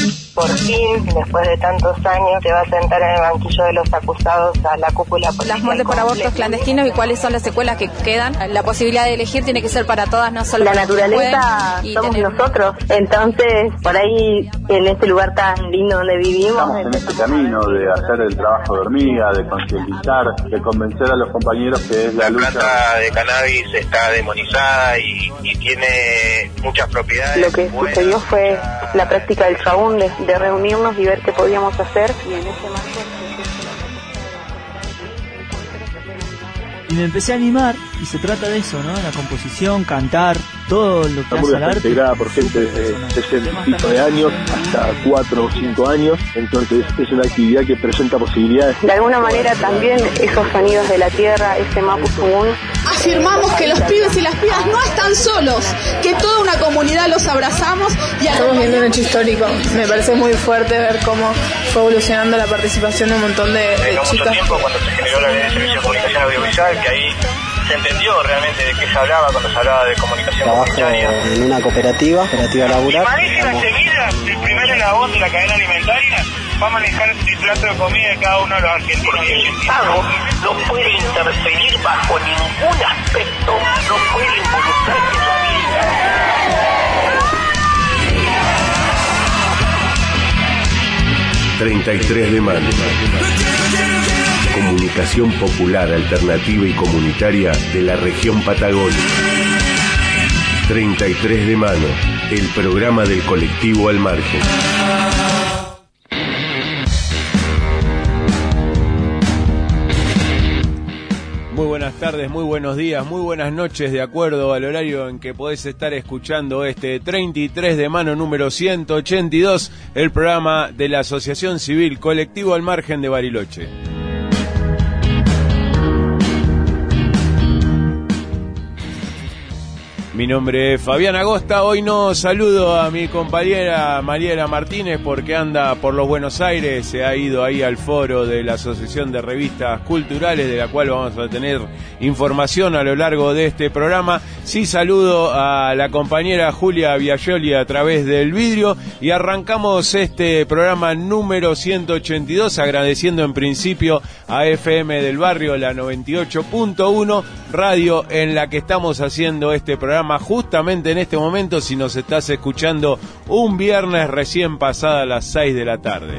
Por fin, después de tantos años, se va a sentar en el banquillo de los acusados a la cúpula política. Las muertes por abortos clandestinos y cuáles son las secuelas que quedan. La posibilidad de elegir tiene que ser para todas, no solo la naturaleza somos nosotros. Entonces, por ahí, en este lugar tan lindo donde vivimos, estamos en este camino de hacer el trabajo de hormiga, de concientizar, de convencer a los compañeros que es la lucha. La planta de cannabis está demonizada y tiene muchas propiedades. Lo que sucedió fue la práctica del chabún, de reunirnos y ver qué podíamos hacer. Y en ese marco y me empecé a animar, y se trata de eso, ¿no? La composición, cantar, todo lo que hace al arte. Está integrada por gente de 60 de años hasta 4 o 5 años, entonces es una actividad que presenta posibilidades. De alguna manera también esos sonidos de la tierra, ese Mapuzungún. Afirmamos que los pibes y las pibas no están solos, que toda una comunidad los abrazamos. Y estamos viendo un hecho histórico. Me parece muy fuerte ver cómo fue evolucionando la participación de un montón de chicas. Mucho tiempo cuando se generó la ley de servicio de comunicación audiovisual, que ahí se entendió realmente de qué se hablaba cuando se hablaba de comunicación comunitaria. Trabajo en una cooperativa laboral. Parece la seguida, el primero eslabón de la cadena alimentaria va a manejar el plato de comida de cada uno de los argentinos y argentinos. El Estado no puede interferir bajo ningún aspecto, no puede involucrarse en la vida. 33 de mayo. Comunicación popular, alternativa y comunitaria de la región Patagonia. 33 de mano, el programa del colectivo Al Margen. Muy buenas tardes, muy buenos días, muy buenas noches, de acuerdo al horario en que podés estar escuchando este 33 de mano número 182, el programa de la Asociación Civil Colectivo Al Margen de Bariloche. Mi nombre es Fabián Agosta. Hoy no saludo a mi compañera Mariela Martínez porque anda por los Buenos Aires, se ha ido ahí al foro de la Asociación de Revistas Culturales, de la cual vamos a tener información a lo largo de este programa. Sí saludo a la compañera Julia Biagioli a través del vidrio y arrancamos este programa número 182 agradeciendo en principio a FM del Barrio, la 98.1, radio en la que estamos haciendo este programa justamente en este momento, si nos estás escuchando un viernes recién pasada las 6 de la tarde.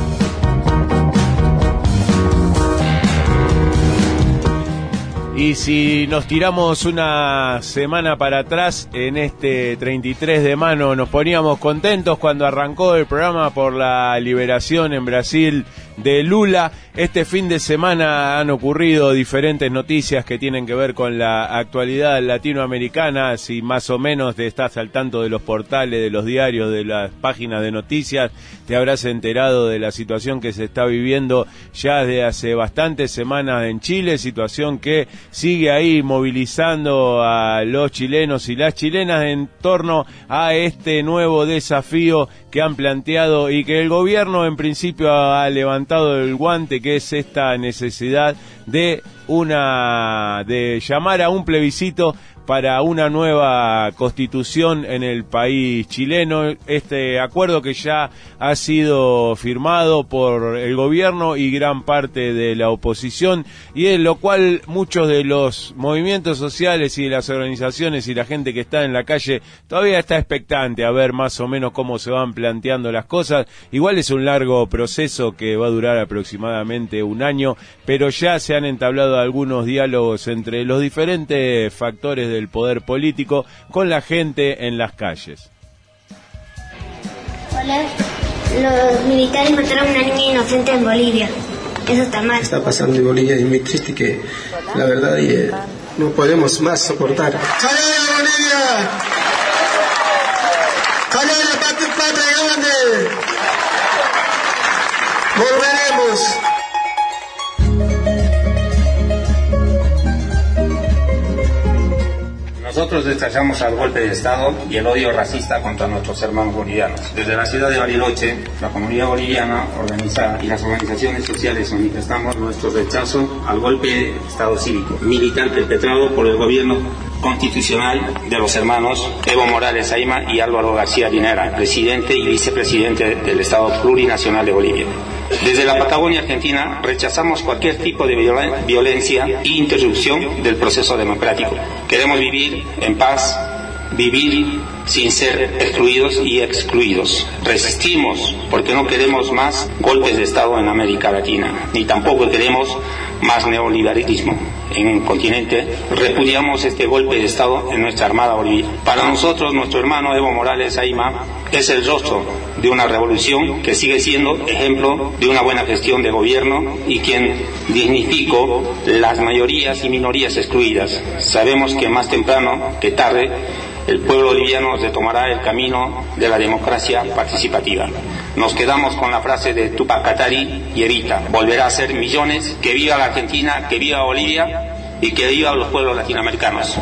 Y si nos tiramos una semana para atrás, en este 33 de mano nos poníamos contentos cuando arrancó el programa por la liberación en Brasil de Lula. Este fin de semana han ocurrido diferentes noticias que tienen que ver con la actualidad latinoamericana. Si más o menos te estás al tanto de los portales, de los diarios, de las páginas de noticias, te habrás enterado de la situación que se está viviendo ya desde hace bastantes semanas en Chile, situación que sigue ahí movilizando a los chilenos y las chilenas en torno a este nuevo desafío que han planteado y que el gobierno en principio ha levantado el guante, que es esta necesidad de llamar a un plebiscito para una nueva constitución en el país chileno. Este acuerdo que ya ha sido firmado por el gobierno y gran parte de la oposición, y en lo cual muchos de los movimientos sociales y de las organizaciones y la gente que está en la calle todavía está expectante a ver más o menos cómo se van planteando las cosas. Igual es un largo proceso que va a durar aproximadamente un año, pero ya se han entablado algunos diálogos entre los diferentes factores del poder político con la gente en las calles. Hola, los militares mataron a una niña inocente en Bolivia. Eso está mal. Está pasando en Bolivia y es muy triste, que la verdad no podemos más soportar. ¡Callada Bolivia! ¡Callada la patria grande! ¡Volveremos! Nosotros estallamos al golpe de Estado y el odio racista contra nuestros hermanos bolivianos. Desde la ciudad de Bariloche, la comunidad boliviana organizada y las organizaciones sociales manifestamos nuestro rechazo al golpe de Estado cívico militar perpetrado por el gobierno constitucional de los hermanos Evo Morales Ayma y Álvaro García Linera, presidente y vicepresidente del Estado Plurinacional de Bolivia. Desde la Patagonia Argentina rechazamos cualquier tipo de violencia e interrupción del proceso democrático. Queremos vivir en paz, vivir sin ser excluidos y excluidos. Resistimos porque no queremos más golpes de Estado en América Latina, ni tampoco queremos más neoliberalismo en el continente. Repudiamos este golpe de Estado en nuestra Armada Boliviana. Para nosotros, nuestro hermano Evo Morales Ayma es el rostro de una revolución que sigue siendo ejemplo de una buena gestión de gobierno y quien dignificó las mayorías y minorías excluidas. Sabemos que más temprano que tarde el pueblo boliviano retomará el camino de la democracia participativa. Nos quedamos con la frase de Tupac Katari y Evita: volverá a ser millones, que viva la Argentina, que viva Bolivia y que viva los pueblos latinoamericanos.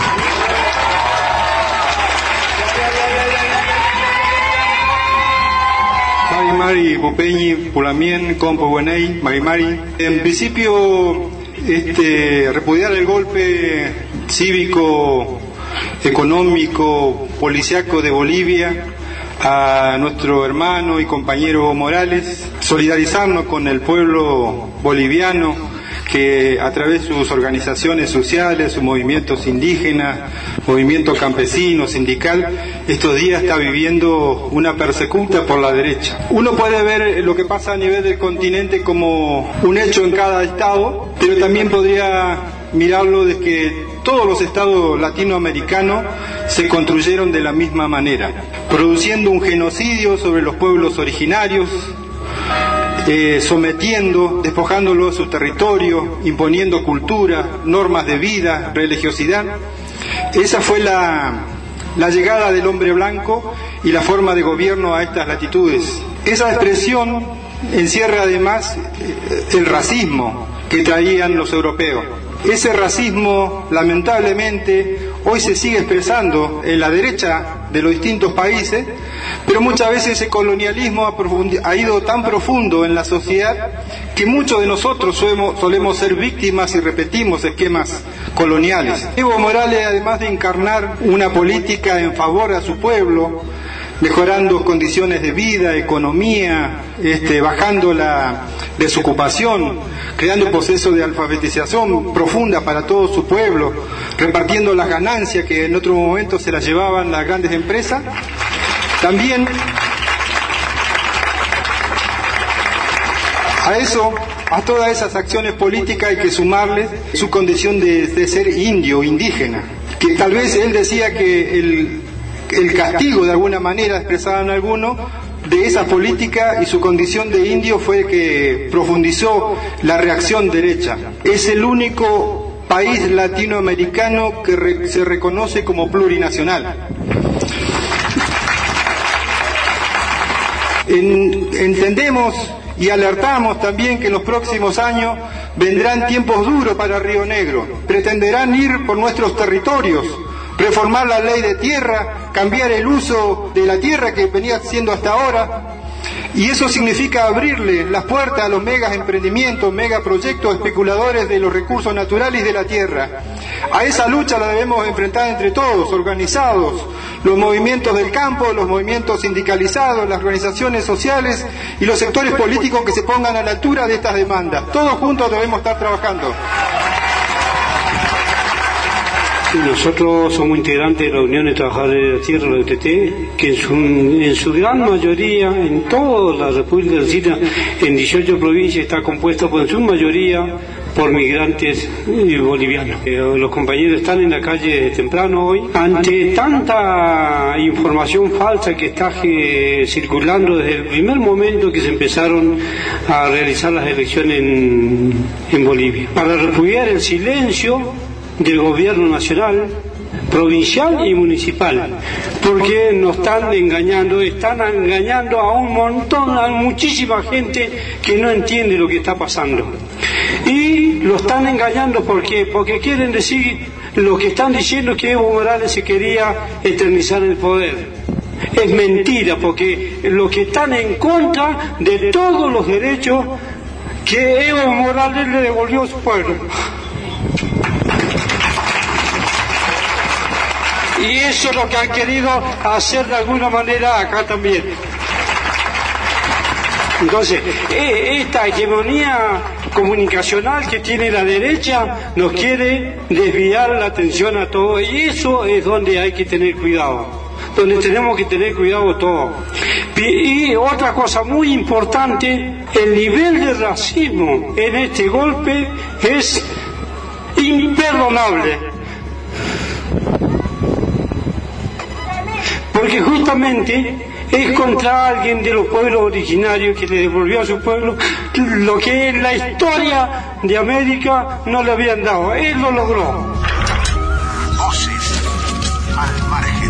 Mari Pupeñi, Pulamien, Compo Buenay, Mari. En principio, repudiar el golpe cívico, económico, policiaco de Bolivia a nuestro hermano y compañero Morales, solidarizarnos con el pueblo boliviano que a través de sus organizaciones sociales, sus movimientos indígenas, movimiento campesino, sindical, estos días está viviendo una persecución por la derecha. Uno puede ver lo que pasa a nivel del continente como un hecho en cada estado, pero también podría mirarlo de que todos los estados latinoamericanos se construyeron de la misma manera, produciendo un genocidio sobre los pueblos originarios, sometiendo, despojándolos de su territorio, imponiendo cultura, normas de vida, religiosidad. Esa fue la llegada del hombre blanco y la forma de gobierno a estas latitudes. Esa expresión encierra además el racismo que traían los europeos. Ese racismo, lamentablemente, hoy se sigue expresando en la derecha de los distintos países, pero muchas veces ese colonialismo ha ido tan profundo en la sociedad que muchos de nosotros solemos ser víctimas y repetimos esquemas coloniales. Evo Morales, además de encarnar una política en favor a su pueblo, mejorando condiciones de vida, economía, bajando la desocupación, creando un proceso de alfabetización profunda para todo su pueblo, repartiendo las ganancias que en otro momento se las llevaban las grandes empresas. También a todas esas acciones políticas hay que sumarle su condición de ser indio, indígena, que tal vez él decía que el castigo de alguna manera, expresaban algunos, de esa política y su condición de indio fue que profundizó la reacción derecha. Es el único país latinoamericano que se reconoce como plurinacional. Entendemos y alertamos también que en los próximos años vendrán tiempos duros para Río Negro. Pretenderán ir por nuestros territorios, reformar la ley de tierra, cambiar el uso de la tierra que venía siendo hasta ahora, y eso significa abrirle las puertas a los megas emprendimientos, megaproyectos especuladores de los recursos naturales y de la tierra. A esa lucha la debemos enfrentar entre todos, organizados, los movimientos del campo, los movimientos sindicalizados, las organizaciones sociales y los sectores políticos que se pongan a la altura de estas demandas. Todos juntos debemos estar trabajando. Nosotros somos integrantes de la Unión de Trabajadores de la Tierra, la UTT, que en su gran mayoría, en toda la República Argentina, en 18 provincias, está compuesta por su mayoría por migrantes bolivianos. Los compañeros están en la calle desde temprano hoy. Ante tanta información falsa que está circulando desde el primer momento que se empezaron a realizar las elecciones en Bolivia, para repudiar el silencio del gobierno nacional, provincial y municipal, porque nos están engañando a un montón, a muchísima gente que no entiende lo que está pasando. Y lo están engañando porque quieren decir lo que están diciendo, que Evo Morales se quería eternizar en el poder. Es mentira, porque lo que están en contra de todos los derechos que Evo Morales le devolvió a su pueblo. Y eso es lo que han querido hacer de alguna manera acá también. Entonces, esta hegemonía comunicacional que tiene la derecha nos quiere desviar la atención a todo, y eso es donde hay que tener cuidado, donde tenemos que tener cuidado todos. Y otra cosa muy importante, el nivel de racismo en este golpe es imperdonable, porque justamente es contra alguien de los pueblos originarios que le devolvió a su pueblo lo que en la historia de América no le habían dado. Él lo logró. Voces al margen.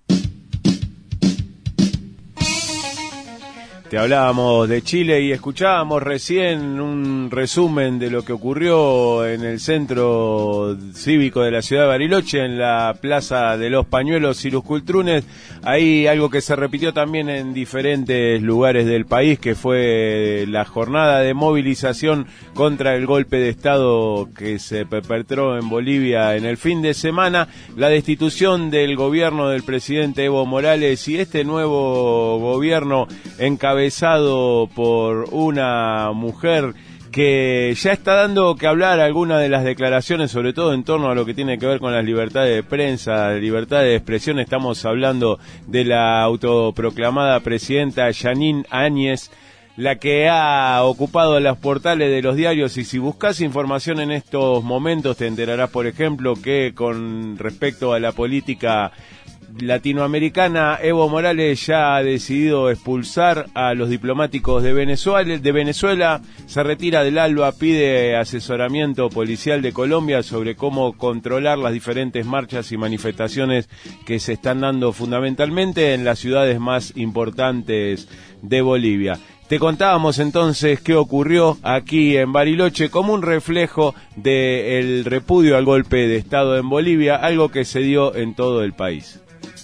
Te hablábamos de Chile y escuchábamos recién un resumen de lo que ocurrió en el centro cívico de la ciudad de Bariloche, en la Plaza de los Pañuelos y los Cultrunes. Ahí algo que se repitió también en diferentes lugares del país, que fue la jornada de movilización contra el golpe de Estado que se perpetró en Bolivia en el fin de semana, la destitución del gobierno del presidente Evo Morales y este nuevo gobierno encabezado por una mujer que ya está dando que hablar algunas de las declaraciones, sobre todo en torno a lo que tiene que ver con las libertades de prensa, libertad de expresión. Estamos hablando de la autoproclamada presidenta Jeanine Áñez, la que ha ocupado los portales de los diarios, y si buscas información en estos momentos te enterarás, por ejemplo, que con respecto a la política latinoamericana, Evo Morales ya ha decidido expulsar a los diplomáticos de Venezuela, se retira del ALBA, pide asesoramiento policial de Colombia sobre cómo controlar las diferentes marchas y manifestaciones que se están dando fundamentalmente en las ciudades más importantes de Bolivia. Te contábamos entonces qué ocurrió aquí en Bariloche como un reflejo del repudio al golpe de Estado en Bolivia, algo que se dio en todo el país.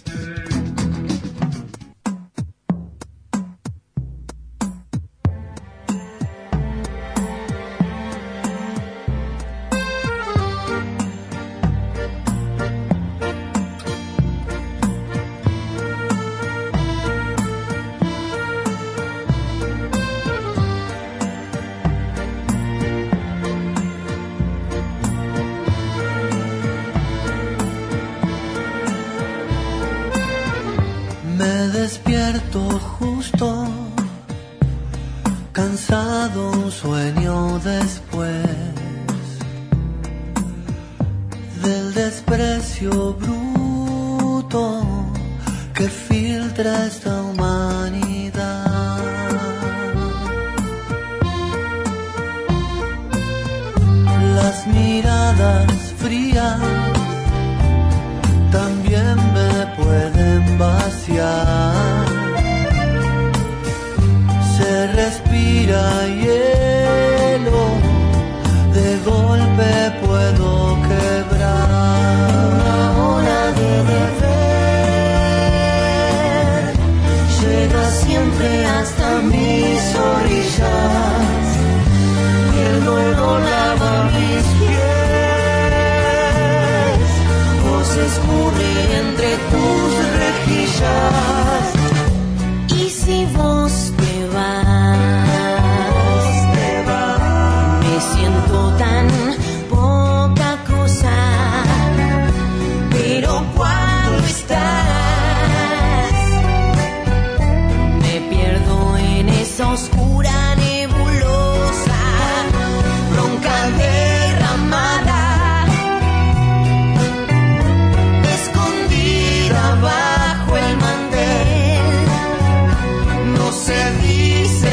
Cansado, un sueño después del desprecio bruto que filtra esta humanidad. Las miradas frías también me pueden vaciar. Se respira hielo, de golpe puedo quebrar. Una hora de deber llega siempre hasta mis orillas, y el dolor lava mis pies, vos escurre entre tus rejillas. Y si vos te vas, me siento tan poca cosa, pero cuando estás, me pierdo en esa oscura nebulosa, bronca derramada, escondida bajo el mantel. No se dice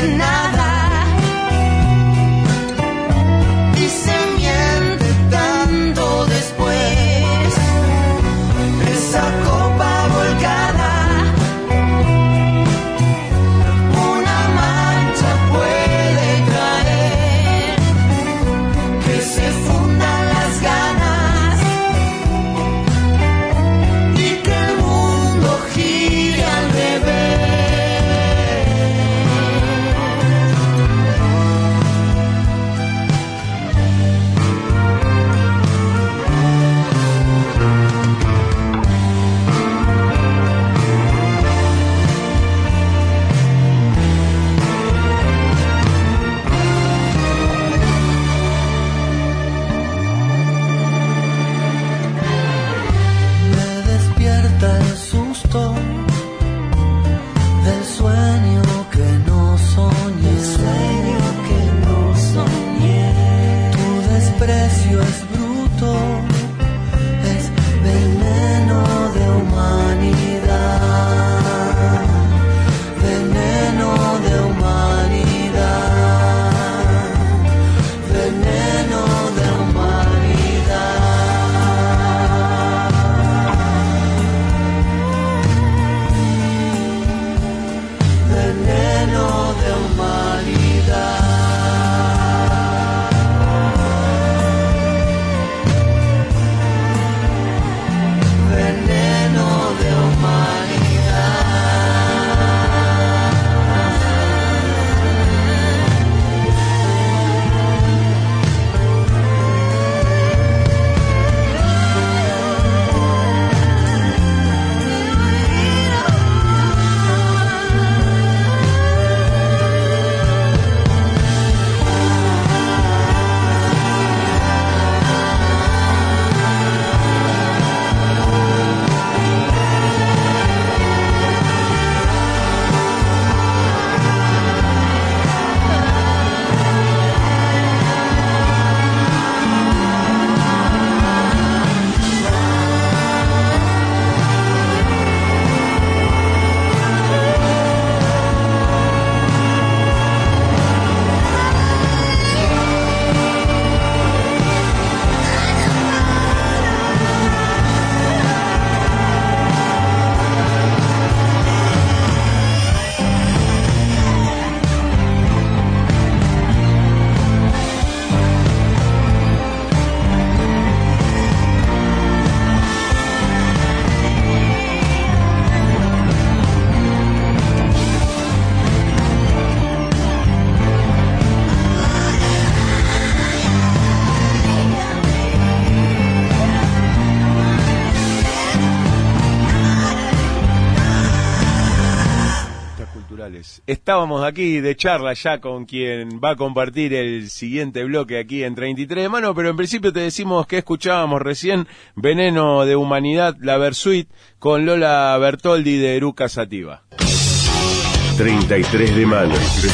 estábamos aquí de charla ya con quien va a compartir el siguiente bloque aquí en 33 de mano, pero en principio te decimos que escuchábamos recién Veneno de Humanidad, la Versuit, con Lola Bertoldi de Eruca Sativa. 33 de mano.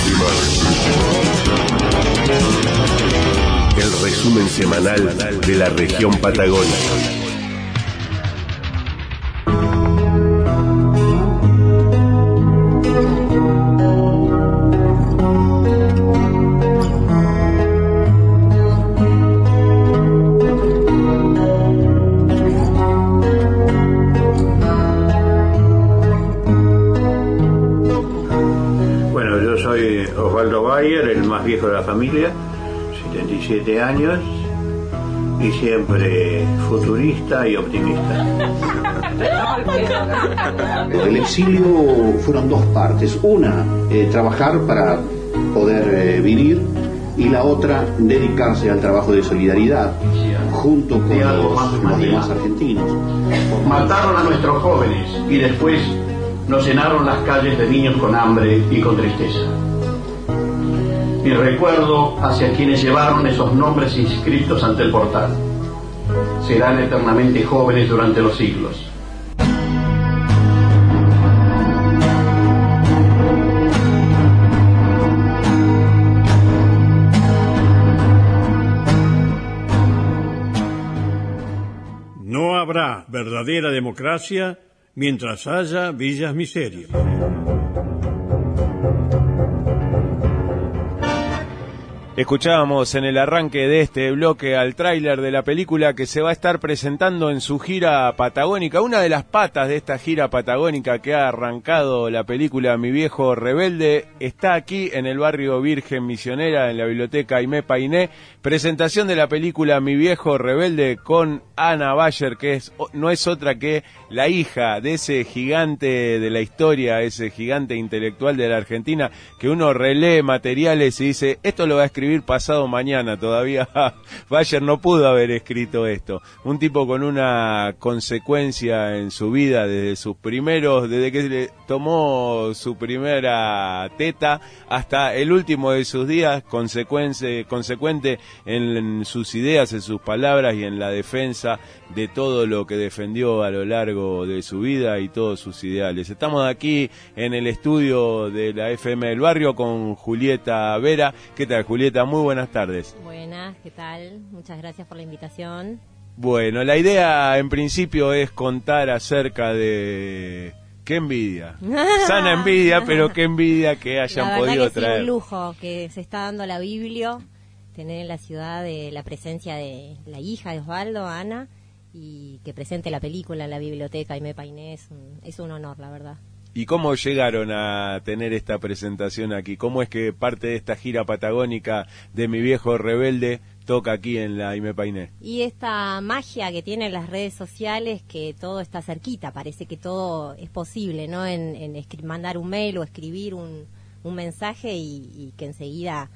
El resumen semanal de la región patagónica. Osvaldo Bayer, el más viejo de la familia, 77 años y siempre futurista y optimista. El exilio fueron dos partes, una trabajar para poder vivir y la otra dedicarse al trabajo de solidaridad junto con los demás argentinos. Mataron a nuestros jóvenes y después nos llenaron las calles de niños con hambre y con tristeza. Mi recuerdo hacia quienes llevaron esos nombres inscritos ante el portal. Serán eternamente jóvenes durante los siglos. No habrá verdadera democracia mientras haya villas miserias. Escuchábamos en el arranque de este bloque al tráiler de la película que se va a estar presentando en su gira patagónica. Una de las patas de esta gira patagónica que ha arrancado la película Mi Viejo Rebelde está aquí en el barrio Virgen Misionera, en la biblioteca Aimé Painé. Presentación de la película Mi Viejo Rebelde con Ana Bayer, que no es otra que la hija de ese gigante de la historia, ese gigante intelectual de la Argentina, que uno relee materiales y dice, esto lo va a escribir pasado mañana, todavía Bayer no pudo haber escrito esto. Un tipo con una consecuencia en su vida desde que le tomó su primera teta hasta el último de sus días, consecuente en sus ideas, en sus palabras y en la defensa de todo lo que defendió a lo largo de su vida y todos sus ideales. Estamos aquí en el estudio de la FM del Barrio con Julieta Vera. ¿Qué tal, Julieta? Muy buenas tardes. Buenas, ¿qué tal? Muchas gracias por la invitación. Bueno, la idea en principio es contar acerca de... ¡Qué envidia! Sana envidia, pero qué envidia que hayan podido traer. Es un lujo que se está dando la Biblia, tener en la ciudad de la presencia de la hija de Osvaldo, Ana, y que presente la película en la biblioteca Aimé Painé, es un honor, la verdad. ¿Y cómo llegaron a tener esta presentación aquí? ¿Cómo es que parte de esta gira patagónica de Mi Viejo Rebelde toca aquí en la Aimé Painé? Y esta magia que tienen las redes sociales, que todo está cerquita, parece que todo es posible, ¿no? En mandar un mail o escribir un mensaje y que enseguida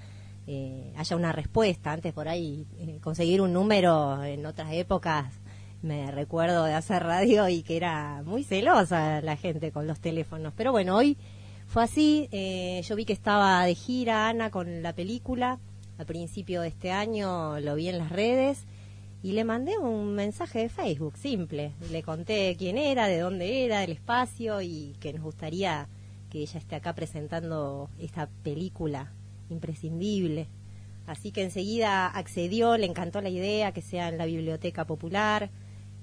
haya una respuesta. Antes por ahí conseguir un número en otras épocas, me recuerdo de hacer radio y que era muy celosa la gente con los teléfonos. Pero bueno, hoy fue así. Yo vi que estaba de gira Ana con la película. Al principio de este año lo vi en las redes y le mandé un mensaje de Facebook simple. Le conté quién era, de dónde era, del espacio y que nos gustaría que ella esté acá presentando esta película imprescindible. Así que enseguida accedió, le encantó la idea que sea en la Biblioteca Popular,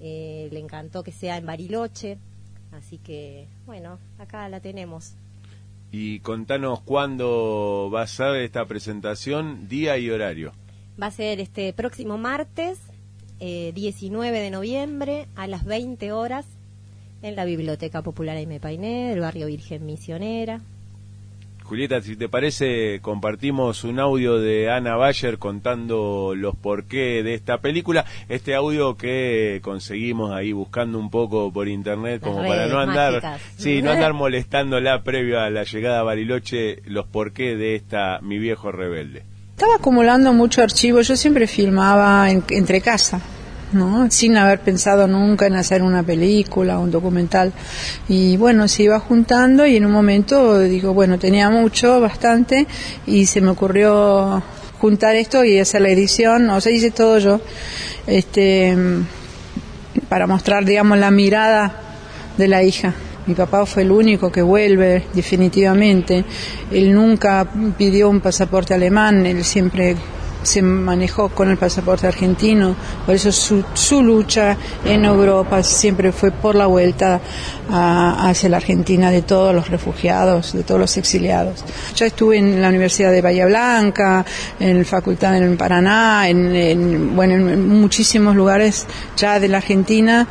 le encantó que sea en Bariloche, así que bueno, acá la tenemos. Y contanos cuándo va a ser esta presentación, día y horario. Va a ser este próximo martes, 19 de noviembre, a las 20 horas, en la Biblioteca Popular Aimé Painé, del barrio Virgen Misionera. Julieta, si te parece, compartimos un audio de Ana Bayer contando los porqué de esta película. Este audio que conseguimos ahí buscando un poco por internet, como para no andar, no andar molestándola previo a la llegada a Bariloche, los porqué de esta Mi Viejo Rebelde. Estaba acumulando mucho archivo. Yo siempre filmaba entre casa. ¿no? Sin haber pensado nunca en hacer una película o un documental. Y bueno, se iba juntando y en un momento digo, bueno, tenía bastante, y se me ocurrió juntar esto y hacer la edición, o sea, hice todo yo, para mostrar, digamos, la mirada de la hija. Mi papá fue el único que vuelve, definitivamente. Él nunca pidió un pasaporte alemán, él siempre se manejó con el pasaporte argentino, por eso su lucha en Europa siempre fue por la vuelta hacia la Argentina de todos los refugiados, de todos los exiliados. Ya estuve en la Universidad de Bahía Blanca, en la facultad en Paraná, en muchísimos lugares ya de la Argentina,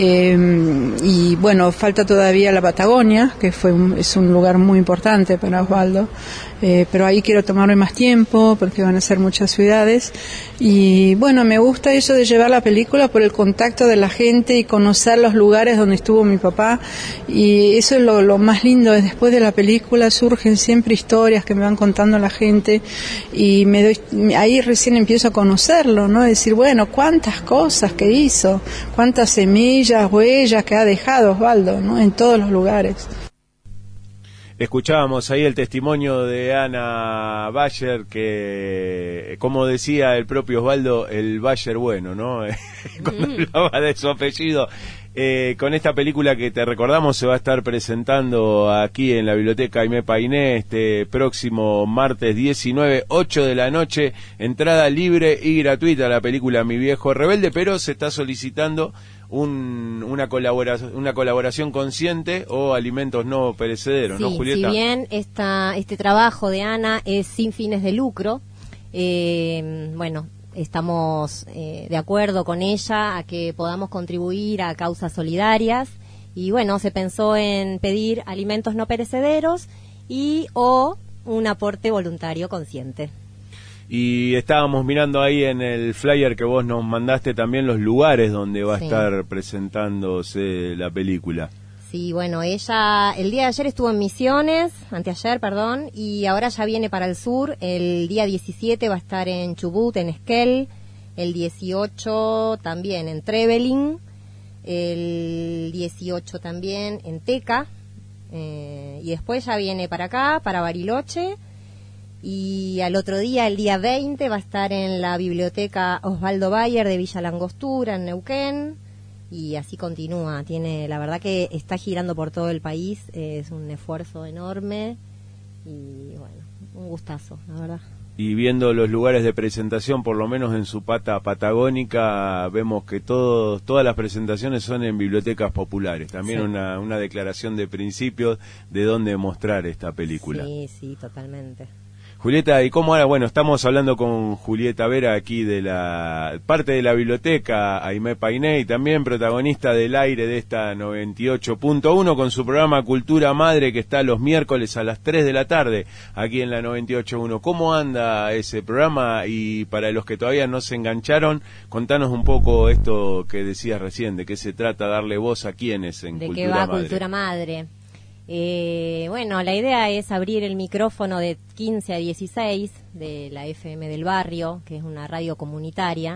y bueno, falta todavía la Patagonia, que es un lugar muy importante para Osvaldo, pero ahí quiero tomarme más tiempo porque van a ser muchas ciudades, y bueno, me gusta eso de llevar la película por el contacto de la gente y conocer los lugares donde estuvo mi papá, y eso es lo más lindo. Después de la película surgen siempre historias que me van contando la gente, y ahí recién empiezo a conocerlo, ¿no? Decir, bueno, cuántas cosas que hizo, cuántas semillas, huellas que ha dejado Osvaldo, ¿no? En todos los lugares. Escuchábamos ahí el testimonio de Ana Bayer, que, como decía el propio Osvaldo, el Bayer bueno, ¿no? Cuando hablaba de su apellido. Con esta película que te recordamos se va a estar presentando aquí en la Biblioteca Aimé Painé este próximo martes 19, 8 de la noche, entrada libre y gratuita, la película Mi Viejo Rebelde, pero se está solicitando una colaboración consciente o alimentos no perecederos, sí, ¿no, Julieta? Si bien este trabajo de Ana es sin fines de lucro, bueno, estamos de acuerdo con ella a que podamos contribuir a causas solidarias, y bueno, se pensó en pedir alimentos no perecederos o un aporte voluntario consciente. Y estábamos mirando ahí en el flyer que vos nos mandaste también los lugares donde va a estar presentándose la película. Sí, bueno, ella el día de ayer estuvo en Misiones, anteayer, perdón, y ahora ya viene para el sur. El día 17 va a estar en Chubut, en Esquel, el 18 también en Trevelin, el 18 también en Teca, y después ya viene para acá, para Bariloche, y al otro día, el día 20, va a estar en la biblioteca Osvaldo Bayer de Villa Langostura, en Neuquén, y así continúa. La verdad que está girando por todo el país, es un esfuerzo enorme, y bueno, un gustazo, la verdad. Y viendo los lugares de presentación, por lo menos en su pata patagónica, vemos que todas las presentaciones son en bibliotecas populares. También sí. una declaración de principios de dónde mostrar esta película. Sí, totalmente. Julieta, ¿y cómo ahora? Bueno, estamos hablando con Julieta Vera aquí de la parte de la biblioteca Aimé Painé, y también protagonista del aire de esta 98.1 con su programa Cultura Madre, que está los miércoles a las 3 de la tarde aquí en la 98.1. ¿Cómo anda ese programa? Y para los que todavía no se engancharon, contanos un poco esto que decías recién, de qué se trata, darle voz a quiénes en Cultura Madre. ¿De qué va Cultura Madre? Bueno, la idea es abrir el micrófono de 15 a 16 de la FM del barrio, que es una radio comunitaria,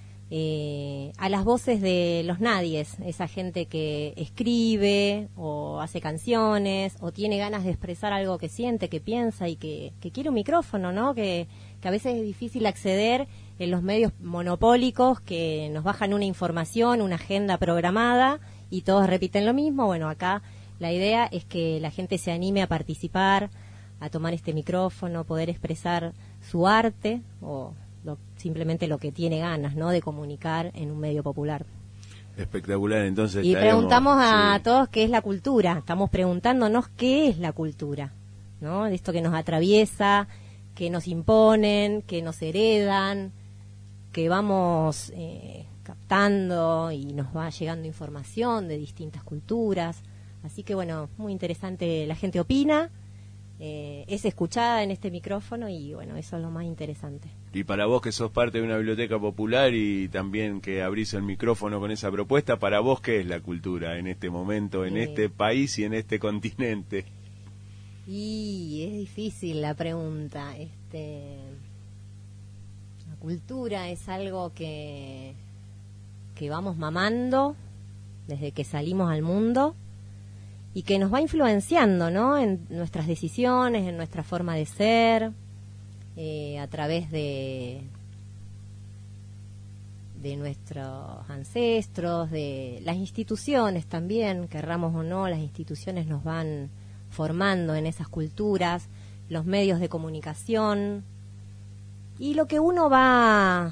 a las voces de los nadies, esa gente que escribe o hace canciones o tiene ganas de expresar algo que siente, que piensa y que quiere un micrófono, ¿no? Que a veces es difícil acceder en los medios monopólicos que nos bajan una información, una agenda programada y todos repiten lo mismo. Bueno, acá la idea es que la gente se anime a participar, a tomar este micrófono, poder expresar su arte o simplemente lo que tiene ganas, ¿no?, de comunicar en un medio popular. Espectacular, entonces. Y preguntamos a todos qué es la cultura. Estamos preguntándonos qué es la cultura, ¿no? De esto que nos atraviesa, que nos imponen, que nos heredan, que vamos captando y nos va llegando información de distintas culturas. Así que bueno, muy interesante, la gente opina, es escuchada en este micrófono y bueno, eso es lo más interesante. Y para vos que sos parte de una biblioteca popular y también que abrís el micrófono con esa propuesta, ¿para vos qué es la cultura en este momento, en este país y en este continente? Y es difícil la pregunta. La cultura es algo que que vamos mamando desde que salimos al mundo y que nos va influenciando, ¿no? En nuestras decisiones, en nuestra forma de ser, a través de nuestros ancestros, de las instituciones también, querramos o no, las instituciones nos van formando en esas culturas, los medios de comunicación y lo que uno va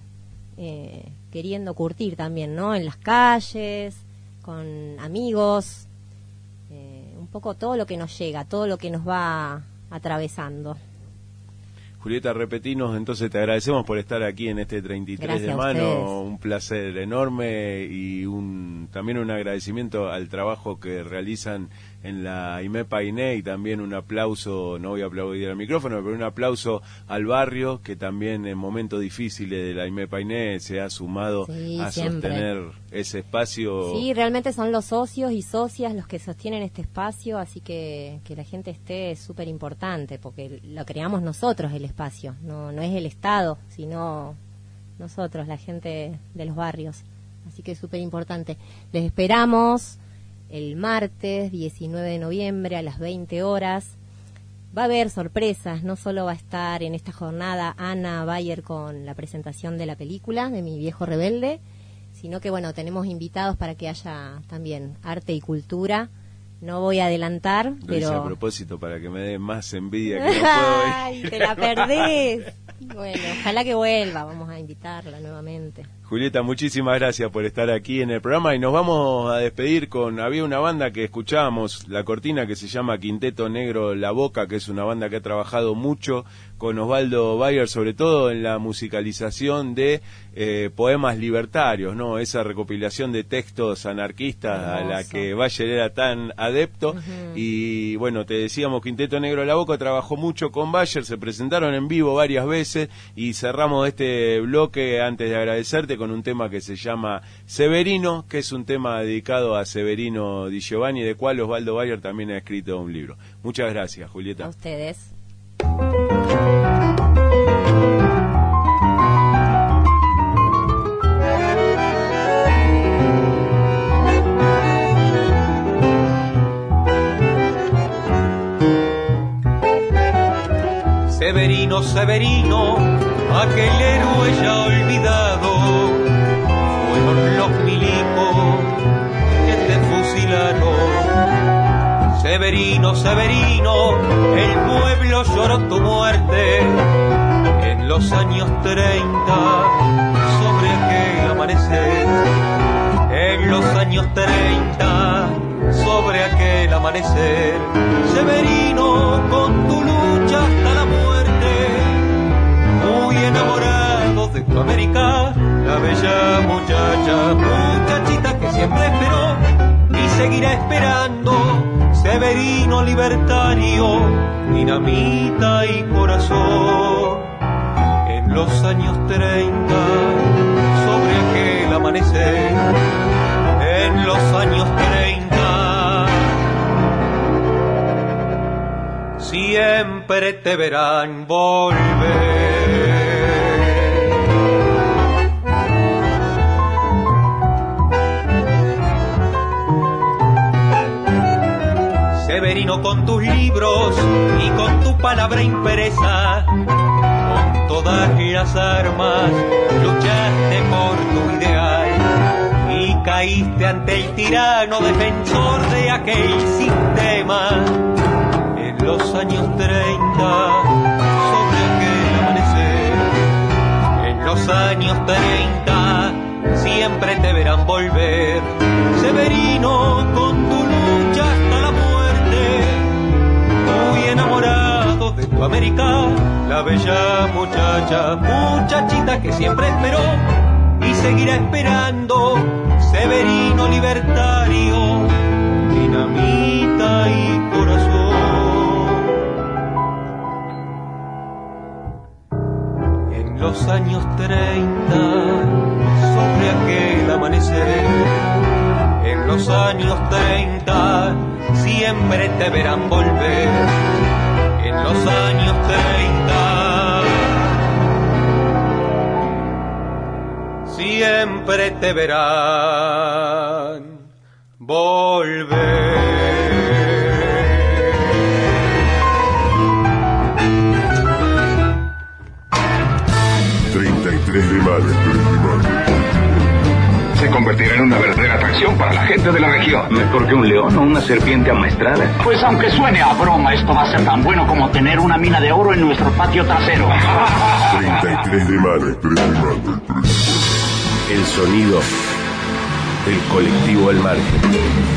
queriendo curtir también, ¿no? En las calles, con amigos, un poco todo lo que nos llega, todo lo que nos va atravesando. Julieta, repetinos, entonces te agradecemos por estar aquí en este 33 Gracias de a mano, ustedes. un placer enorme y también un agradecimiento al trabajo que realizan en la IMEPAINE y también un aplauso, no voy a aplaudir al micrófono, pero un aplauso al barrio que también en momentos difíciles de la IMEPAINE se ha sumado a siempre sostener ese espacio. Sí, realmente son los socios y socias los que sostienen este espacio, así que la gente esté es súper importante, porque lo creamos nosotros el espacio, no es el Estado, sino nosotros, la gente de los barrios, así que es súper importante. Les esperamos el martes 19 de noviembre a las 20 horas. Va a haber sorpresas, no solo va a estar en esta jornada Ana Bayer con la presentación de la película de Mi Viejo Rebelde, sino que bueno, tenemos invitados para que haya también arte y cultura. No voy a adelantar, Lo pero... hice a propósito para que me dé más envidia que no puedo ver. ¡Ay, te la perdés! Bueno, ojalá que vuelva, vamos a invitarla nuevamente. Julieta, muchísimas gracias por estar aquí en el programa y nos vamos a despedir con... Había una banda que escuchábamos, la cortina, que se llama Quinteto Negro La Boca, que es una banda que ha trabajado mucho con Osvaldo Bayer, sobre todo en la musicalización de poemas libertarios, ¿no? Esa recopilación de textos anarquistas a la que Bayer era tan adepto. Y bueno, te decíamos, Quinteto Negro La Boca trabajó mucho con Bayer, se presentaron en vivo varias veces y cerramos este bloque, antes de agradecerte, con un tema que se llama Severino, que es un tema dedicado a Severino Di Giovanni, de cual Osvaldo Bayer también ha escrito un libro. Muchas gracias, Julieta. A ustedes. Severino, Severino, aquel héroe ya olvidado, fueron los milicos que te fusilaron. Severino, Severino, el pueblo lloró tu muerte en los años 30 sobre aquel amanecer. En los años 30 sobre aquel amanecer. Severino, con tu lucha hasta la muerte, muy enamorado de tu América, la bella muchachita que siempre esperó y seguirá esperando. Severino libertario, dinamita y corazón. En los años 30 sobre aquel amanecer. En los años 30 siempre te verán volver. Severino, con tus libros y con tu palabra impresa, con todas las armas luchaste por tu ideal y caíste ante el tirano defensor de aquel sistema. En los años 30 sobre aquel amanecer. En los años 30 siempre te verán volver. Severino, con tu lucha hasta la muerte, muy enamorado de tu América, la bella muchachita que siempre esperó y seguirá esperando. Severino libertario, dinamita y corazón. En los años 30 sobre aquel amanecer. En los años 30 siempre te verán volver. En los años 30 siempre siempre te verán volver. 33 de mayo. Se convertirá en una verdadera atracción para la gente de la región. Mejor que un león o una serpiente amaestrada. Pues aunque suene a broma, esto va a ser tan bueno como tener una mina de oro en nuestro patio trasero. 33 de mayo. El sonido del colectivo al margen.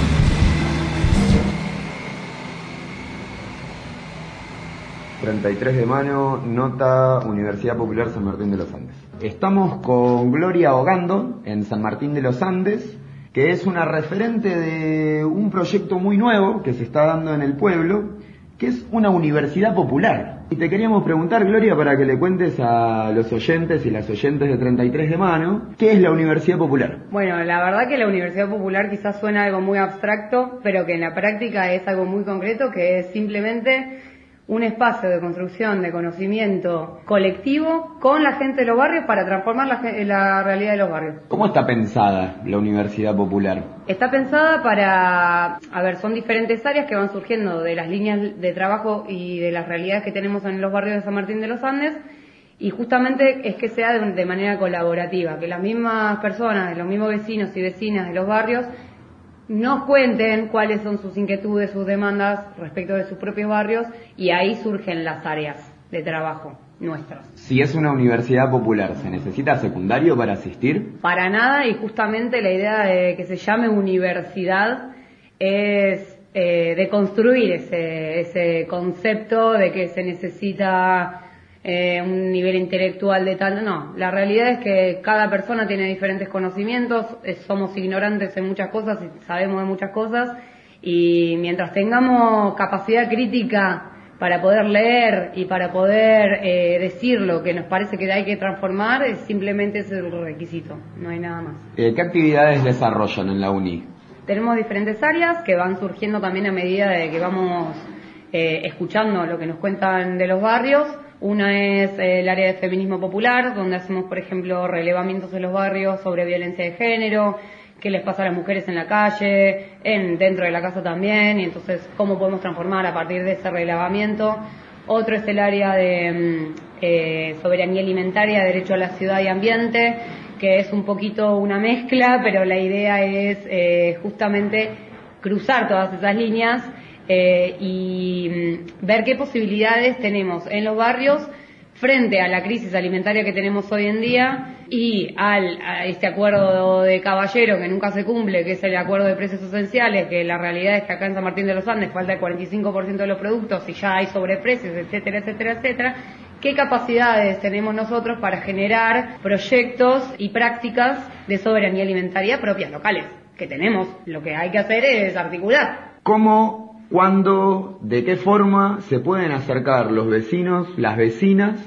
...33 de mano, nota Universidad Popular San Martín de los Andes. Estamos con Gloria Ogando en San Martín de los Andes, que es una referente de un proyecto muy nuevo que se está dando en el pueblo, que es una universidad popular. Y te queríamos preguntar, Gloria, para que le cuentes a los oyentes y las oyentes de 33 de mano, ¿qué es la Universidad Popular? Bueno, la verdad que la Universidad Popular quizás suena algo muy abstracto, pero que en la práctica es algo muy concreto, que es simplemente un espacio de construcción de conocimiento colectivo con la gente de los barrios para transformar la realidad de los barrios. ¿Cómo está pensada la Universidad Popular? Está pensada para, son diferentes áreas que van surgiendo de las líneas de trabajo y de las realidades que tenemos en los barrios de San Martín de los Andes, y justamente es que sea de manera colaborativa, que las mismas personas, los mismos vecinos y vecinas de los barrios nos cuenten cuáles son sus inquietudes, sus demandas respecto de sus propios barrios, y ahí surgen las áreas de trabajo nuestras. Si es una universidad popular, ¿se necesita secundario para asistir? Para nada, y justamente la idea de que se llame universidad es de construir ese concepto de que se necesita un nivel intelectual de tal. No, la realidad es que cada persona tiene diferentes conocimientos, somos ignorantes en muchas cosas y sabemos de muchas cosas, y mientras tengamos capacidad crítica para poder leer y para poder decir lo que nos parece que hay que transformar, simplemente es el requisito, no hay nada más. ¿Qué actividades desarrollan en la UNI? Tenemos diferentes áreas que van surgiendo también a medida de que vamos escuchando lo que nos cuentan de los barrios. Una es el área de feminismo popular, donde hacemos, por ejemplo, relevamientos en los barrios sobre violencia de género, qué les pasa a las mujeres en la calle, dentro de la casa también, y entonces cómo podemos transformar a partir de ese relevamiento. Otro es el área de soberanía alimentaria, derecho a la ciudad y ambiente, que es un poquito una mezcla, pero la idea es justamente cruzar todas esas líneas y ver qué posibilidades tenemos en los barrios frente a la crisis alimentaria que tenemos hoy en día y a este acuerdo de caballero que nunca se cumple, que es el acuerdo de precios esenciales, que la realidad es que acá en San Martín de los Andes falta el 45% de los productos y ya hay sobreprecios, etcétera, etcétera, etcétera. ¿Qué capacidades tenemos nosotros para generar proyectos y prácticas de soberanía alimentaria propias locales? Que tenemos, lo que hay que hacer es articular. ¿Cómo, cuándo, de qué forma se pueden acercar los vecinos, las vecinas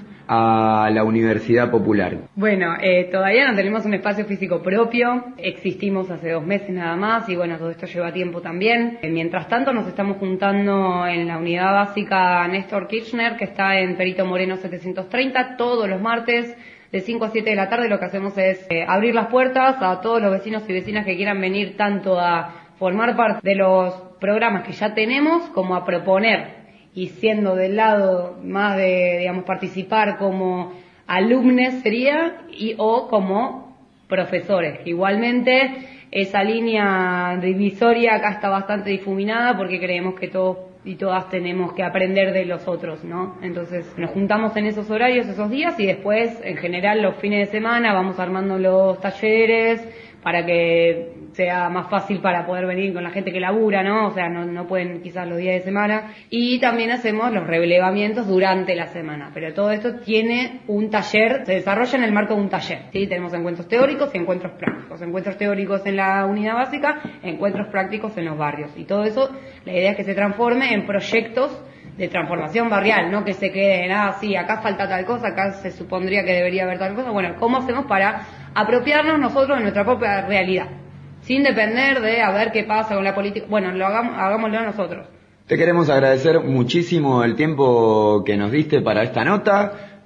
a la Universidad Popular? Bueno, todavía no tenemos un espacio físico propio, existimos hace 2 meses nada más y bueno, todo esto lleva tiempo también. Mientras tanto nos estamos juntando en la unidad básica Néstor Kirchner, que está en Perito Moreno 730, todos los martes de 5 a 7 de la tarde. Lo que hacemos es abrir las puertas a todos los vecinos y vecinas que quieran venir tanto a formar parte de los programas que ya tenemos como a proponer, y siendo del lado más de, digamos, participar como alumnos sería o como profesores. Igualmente esa línea divisoria acá está bastante difuminada porque creemos que todos y todas tenemos que aprender de los otros, ¿no? Entonces nos juntamos en esos horarios, esos días, y después en general los fines de semana vamos armando los talleres para que sea más fácil para poder venir con la gente que labura, ¿no? O sea, no pueden quizás los días de semana. Y también hacemos los relevamientos durante la semana. Pero todo esto tiene un taller, se desarrolla en el marco de un taller, ¿sí? Tenemos encuentros teóricos y encuentros prácticos. Encuentros teóricos en la unidad básica, encuentros prácticos en los barrios. Y todo eso, la idea es que se transforme en proyectos de transformación barrial, no que se quede en, sí, acá falta tal cosa, acá se supondría que debería haber tal cosa. Bueno, ¿cómo hacemos para apropiarnos nosotros de nuestra propia realidad? Sin depender de a ver qué pasa con la política. Bueno, hagámoslo nosotros. Te queremos agradecer muchísimo el tiempo que nos diste para esta nota.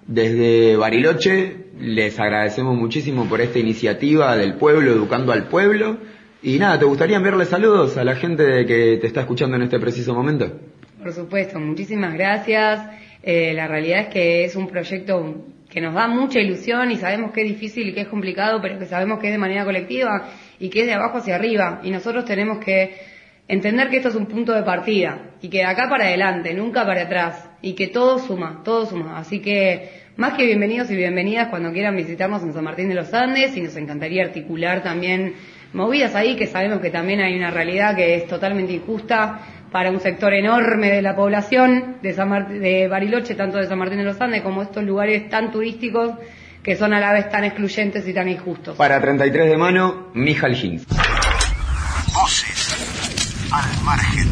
Desde Bariloche les agradecemos muchísimo por esta iniciativa del pueblo, educando al pueblo. Y nada, ¿te gustaría enviarle saludos a la gente que te está escuchando en este preciso momento? Por supuesto, muchísimas gracias. La realidad es que es un proyecto que nos da mucha ilusión y sabemos que es difícil y que es complicado, pero que sabemos que es de manera colectiva y que es de abajo hacia arriba. Y nosotros tenemos que entender que esto es un punto de partida y que de acá para adelante, nunca para atrás, y que todo suma, todo suma. Así que más que bienvenidos y bienvenidas cuando quieran visitarnos en San Martín de los Andes, y nos encantaría articular también movidas ahí, que sabemos que también hay una realidad que es totalmente injusta para un sector enorme de la población de Bariloche, tanto de San Martín de los Andes como estos lugares tan turísticos que son a la vez tan excluyentes y tan injustos. Para 33 de mano, Mijal Hins. Voces al margen.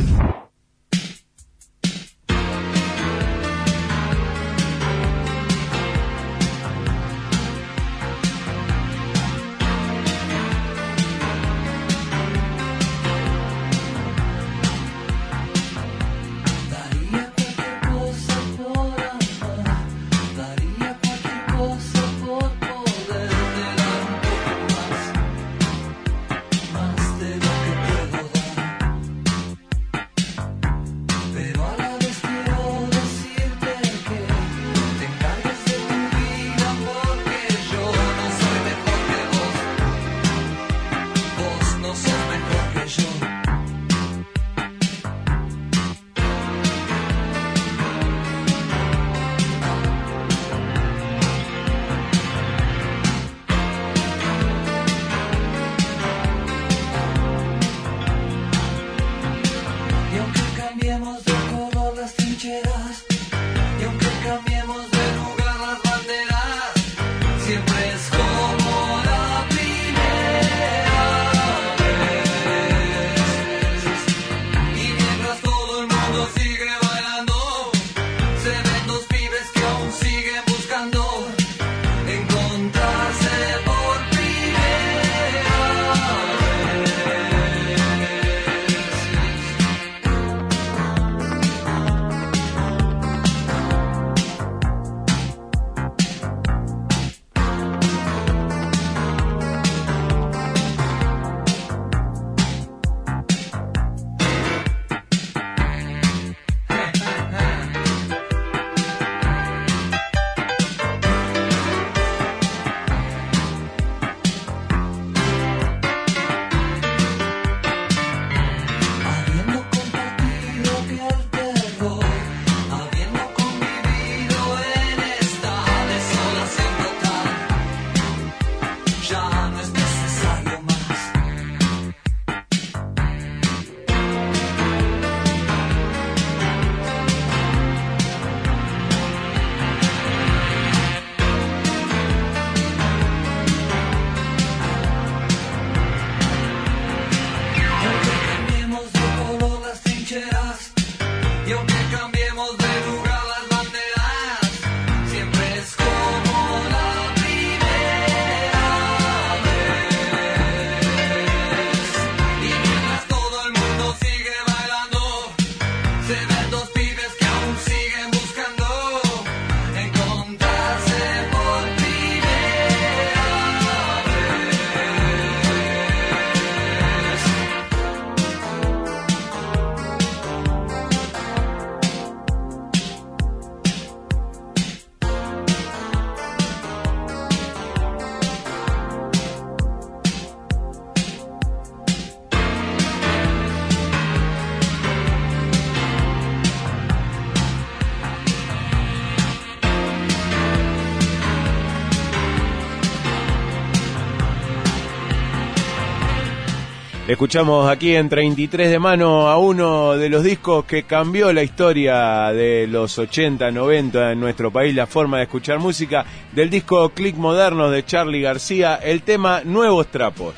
Escuchamos aquí en 33 de mano a uno de los discos que cambió la historia de los 80, 90 en nuestro país, la forma de escuchar música, del disco Click Modernos de Charly García, el tema Nuevos Trapos.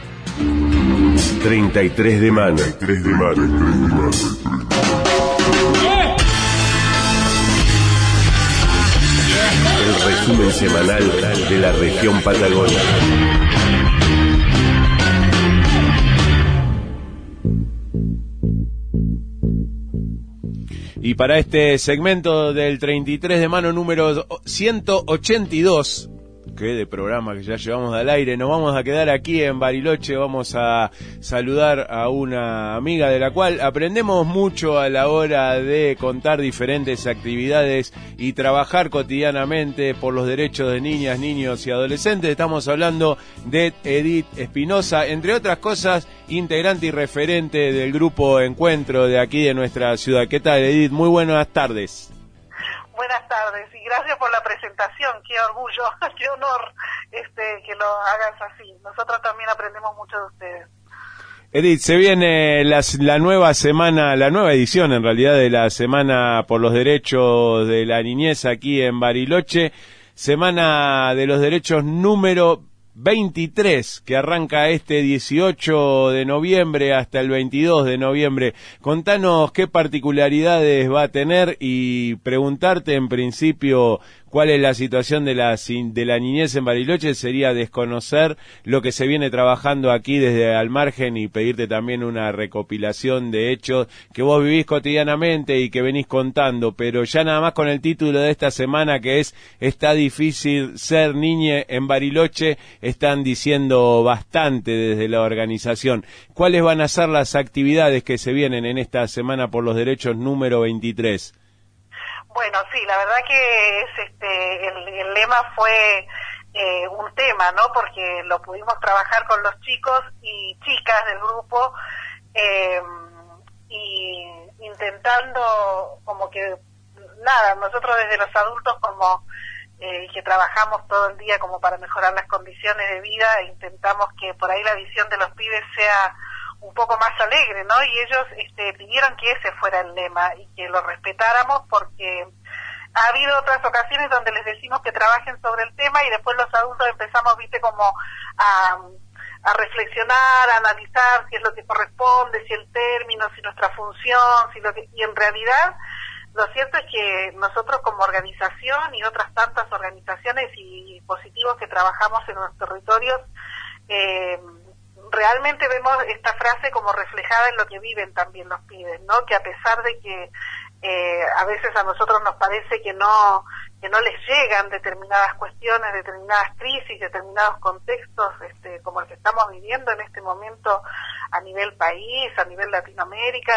33 de mano. 33 de mano. El resumen semanal de la región Patagonia. Y para este segmento del 33 de mano número 182, que de programa que ya llevamos al aire, nos vamos a quedar aquí en Bariloche. Vamos a saludar a una amiga de la cual aprendemos mucho a la hora de contar diferentes actividades y trabajar cotidianamente por los derechos de niñas, niños y adolescentes. Estamos hablando de Edith Espinosa, entre otras cosas, integrante y referente del grupo Encuentro de aquí de nuestra ciudad. ¿Qué tal, Edith? Muy buenas tardes. Buenas tardes y gracias por la presentación, qué orgullo, qué honor que lo hagas así. Nosotros también aprendemos mucho de ustedes. Edith, se viene la nueva semana, la nueva edición en realidad de la Semana por los Derechos de la Niñez aquí en Bariloche, Semana de los Derechos número 23, que arranca este 18 de noviembre hasta el 22 de noviembre. Contanos qué particularidades va a tener y preguntarte en principio cuál es la situación de la niñez en Bariloche. Sería desconocer lo que se viene trabajando aquí desde Al Margen y pedirte también una recopilación de hechos que vos vivís cotidianamente y que venís contando, pero ya nada más con el título de esta semana, que es Está difícil ser niñe en Bariloche, están diciendo bastante desde la organización. ¿Cuáles van a ser las actividades que se vienen en esta Semana por los Derechos número 23? Bueno, sí, la verdad que es el lema fue un tema, ¿no? Porque lo pudimos trabajar con los chicos y chicas del grupo y intentando como que nada, nosotros desde los adultos como que trabajamos todo el día como para mejorar las condiciones de vida, intentamos que por ahí la visión de los pibes sea un poco más alegre, ¿no? Y ellos pidieron que ese fuera el lema y que lo respetáramos, porque ha habido otras ocasiones donde les decimos que trabajen sobre el tema y después los adultos empezamos, como a reflexionar, a analizar si es lo que corresponde, si el término, si nuestra función, y en realidad lo cierto es que nosotros como organización y otras tantas organizaciones y dispositivos que trabajamos en los territorios, realmente vemos esta frase como reflejada en lo que viven también los pibes, ¿no? Que a pesar de que a veces a nosotros nos parece que no les llegan determinadas cuestiones, determinadas crisis, determinados contextos, como el que estamos viviendo en este momento a nivel país, a nivel Latinoamérica,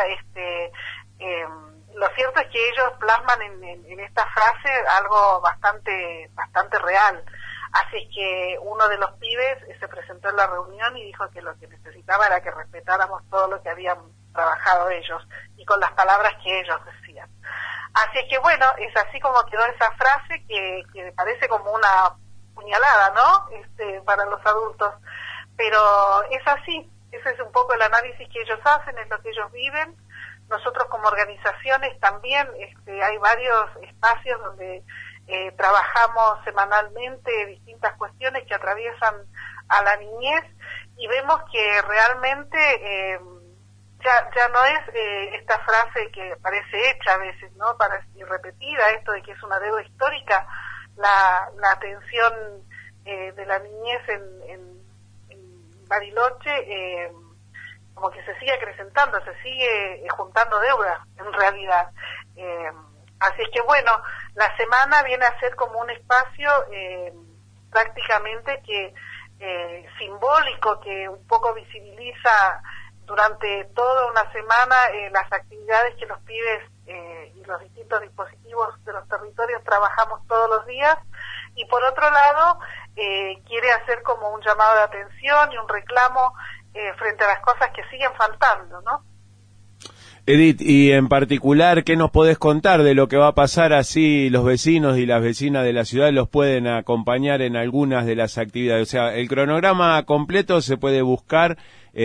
lo cierto es que ellos plasman en esta frase algo bastante real. Así es que uno de los pibes se presentó en la reunión y dijo que lo que necesitaba era que respetáramos todo lo que habían trabajado ellos y con las palabras que ellos decían. Así es que bueno, es así como quedó esa frase que parece como una puñalada, ¿no? Para los adultos. Pero es así, ese es un poco el análisis que ellos hacen, es lo que ellos viven. Nosotros como organizaciones también hay varios espacios donde trabajamos semanalmente distintas cuestiones que atraviesan a la niñez y vemos que realmente ya no es esta frase que parece hecha a veces, ¿no? Y repetida, esto de que es una deuda histórica, la atención de la niñez en Bariloche, como que se sigue acrecentando, se sigue juntando deuda en realidad. Así es que bueno, la semana viene a ser como un espacio prácticamente que simbólico, que un poco visibiliza durante toda una semana las actividades que los pibes y los distintos dispositivos de los territorios trabajamos todos los días, y por otro lado quiere hacer como un llamado de atención y un reclamo frente a las cosas que siguen faltando, ¿no? Edith, y en particular, ¿qué nos podés contar de lo que va a pasar? Así los vecinos y las vecinas de la ciudad los pueden acompañar en algunas de las actividades. O sea, el cronograma completo se puede buscar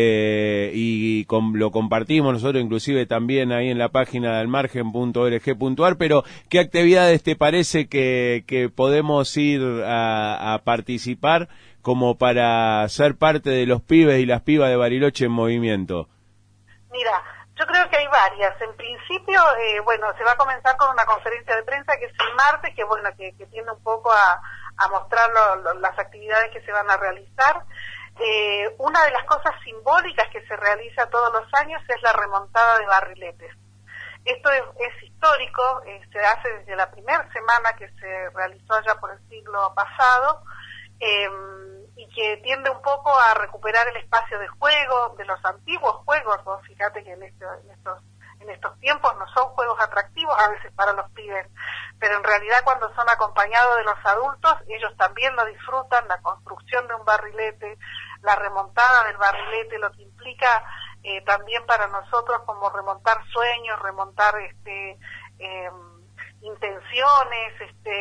lo compartimos nosotros inclusive también ahí en la página de almargen.org.ar, pero ¿qué actividades te parece que podemos ir a participar como para ser parte de los pibes y las pibas de Bariloche en movimiento? Mira, yo creo que hay varias. En principio, se va a comenzar con una conferencia de prensa que es el martes, que tiende un poco a mostrar las actividades que se van a realizar. Una de las cosas simbólicas que se realiza todos los años es la remontada de barriletes. Esto es histórico, se hace desde la primera semana que se realizó allá por el siglo pasado, y que tiende un poco a recuperar el espacio de juego, de los antiguos juegos. Vos fíjate que en estos tiempos no son juegos atractivos a veces para los pibes, pero en realidad cuando son acompañados de los adultos, ellos también lo disfrutan, la construcción de un barrilete, la remontada del barrilete, lo que implica también para nosotros como remontar sueños, remontar intenciones,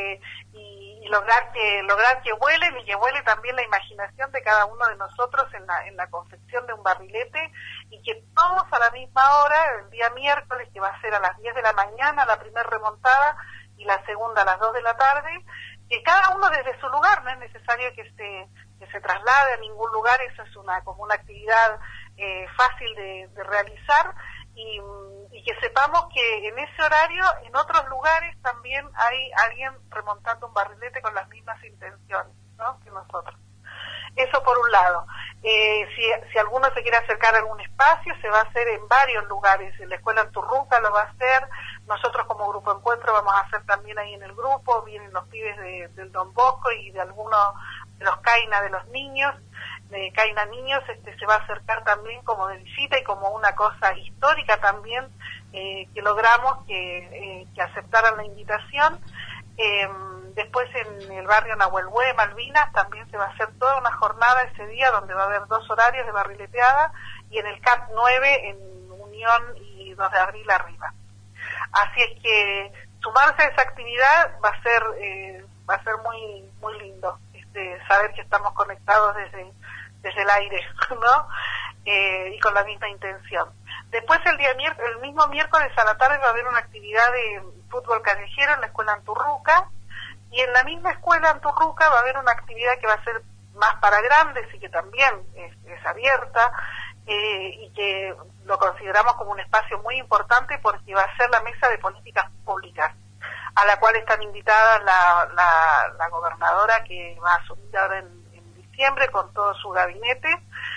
y lograr que vuelen, y que vuele también la imaginación de cada uno de nosotros en la confección de un barrilete, y que todos a la misma hora, el día miércoles, que va a ser a las 10 de la mañana la primera remontada y la segunda a las 2 de la tarde, que cada uno desde su lugar, no es necesario que se traslade a ningún lugar, eso es como una actividad fácil de realizar, y que sepamos que en ese horario, en otros lugares también hay alguien remontando un barrilete con las mismas intenciones, ¿no?, que nosotros. Eso por un lado. Si alguno se quiere acercar a algún espacio, se va a hacer en varios lugares. En la Escuela Anturruca lo va a hacer, nosotros como Grupo Encuentro vamos a hacer también ahí en el grupo, vienen los pibes del Don Bosco y de algunos de los CAINA de los niños, de CAINA Niños, se va a acercar también como de visita y como una cosa histórica también, que logramos que aceptaran la invitación. Después en el barrio Nahuelhue, Malvinas, también se va a hacer toda una jornada ese día donde va a haber 2 horarios de barrileteada, y en el CAP 9 en Unión y 2 de Abril arriba. Así es que sumarse a esa actividad va a ser muy muy lindo, saber que estamos conectados desde el aire, ¿no? Y con la misma intención. Después el mismo miércoles a la tarde va a haber una actividad de fútbol callejero en la Escuela Anturruca, y en la misma Escuela Anturruca va a haber una actividad que va a ser más para grandes y que también es abierta, y que lo consideramos como un espacio muy importante porque va a ser la mesa de políticas públicas, a la cual están invitadas la gobernadora que va a asumir ahora en diciembre con todo su gabinete,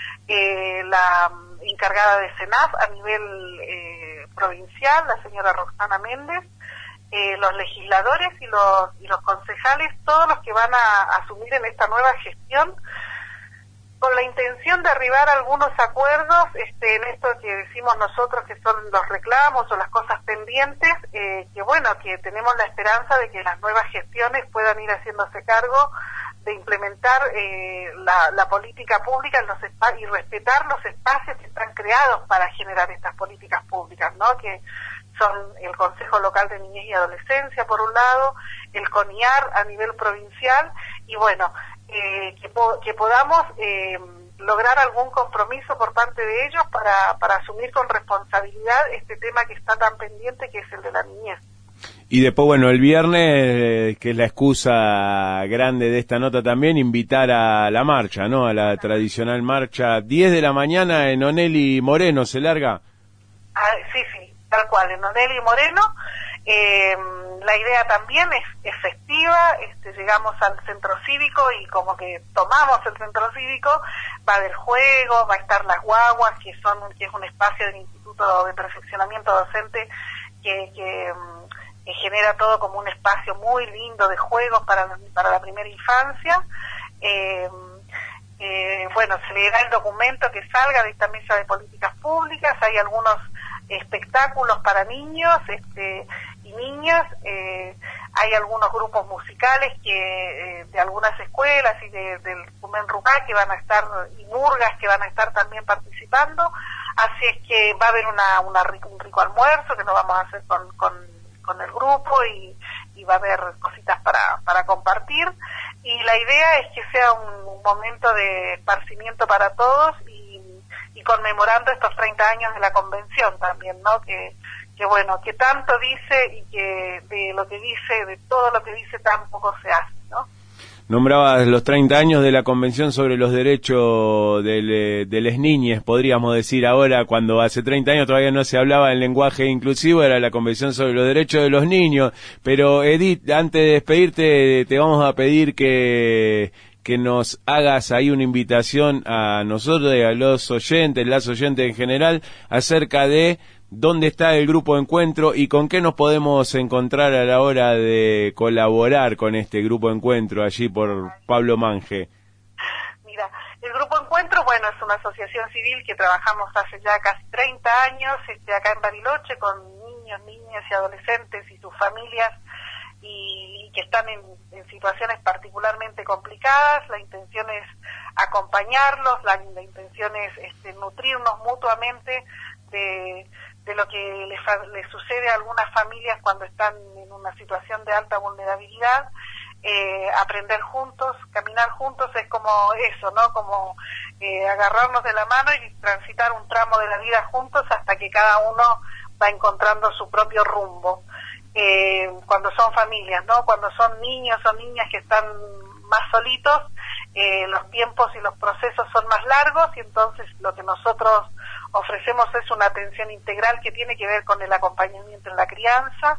la encargada de SENAF a nivel provincial, la señora Roxana Méndez, los legisladores y los concejales, todos los que van a asumir en esta nueva gestión, con la intención de arribar a algunos acuerdos en esto que decimos nosotros que son los reclamos o las cosas pendientes, que tenemos la esperanza de que las nuevas gestiones puedan ir haciéndose cargo de implementar la política pública en los y respetar los espacios que están creados para generar estas políticas públicas, ¿no?, que son el Consejo Local de Niñez y Adolescencia por un lado, el CONIAR a nivel provincial, y que podamos lograr algún compromiso por parte de ellos para asumir con responsabilidad este tema que está tan pendiente, que es el de la niñez. Y después, el viernes, que es la excusa grande de esta nota también, invitar a la marcha, ¿no?, a la tradicional marcha, 10 de la mañana en Onelli Moreno, ¿se larga? Sí, tal cual, en Onelli Moreno. La idea también es festiva, llegamos al centro cívico y como que tomamos el centro cívico, va a haber juegos, va a estar las guaguas, que es un espacio del Instituto de Perfeccionamiento Docente que genera todo como un espacio muy lindo de juegos para la primera infancia. Se leerá el documento que salga de esta mesa de políticas públicas, hay algunos espectáculos para niños y niñas, hay algunos grupos musicales de algunas escuelas y del Cumen Rumá que van a estar, y murgas que van a estar también participando, así es que va a haber un rico almuerzo que lo vamos a hacer con el grupo, y va a haber cositas para compartir, y la idea es que sea un momento de esparcimiento para todos y conmemorando estos 30 años de la convención también, ¿no?, que tanto dice, y que de todo lo que dice tan poco se hace, ¿no? Nombrabas los 30 años de la Convención sobre los Derechos de las Niñas, podríamos decir ahora, cuando hace 30 años todavía no se hablaba en lenguaje inclusivo, era la Convención sobre los Derechos de los Niños. Pero Edith, antes de despedirte, te vamos a pedir que nos hagas ahí una invitación a nosotros y a los oyentes, las oyentes en general, acerca de dónde está el Grupo Encuentro y con qué nos podemos encontrar a la hora de colaborar con este Grupo Encuentro allí por Pablo Mange. Mira, el Grupo Encuentro, bueno, es una asociación civil que trabajamos hace ya casi 30 años acá en Bariloche con niños, niñas y adolescentes y sus familias y que están en situaciones particularmente complicadas. La intención es acompañarlos, la intención es nutrirnos mutuamente de lo que les sucede a algunas familias cuando están en una situación de alta vulnerabilidad, aprender juntos, caminar juntos, es como eso, ¿no? Como agarrarnos de la mano y transitar un tramo de la vida juntos hasta que cada uno va encontrando su propio rumbo. Cuando son familias, ¿no? Cuando son niños o niñas que están más solitos, los tiempos y los procesos son más largos y entonces lo que nosotros ofrecemos es una atención integral que tiene que ver con el acompañamiento en la crianza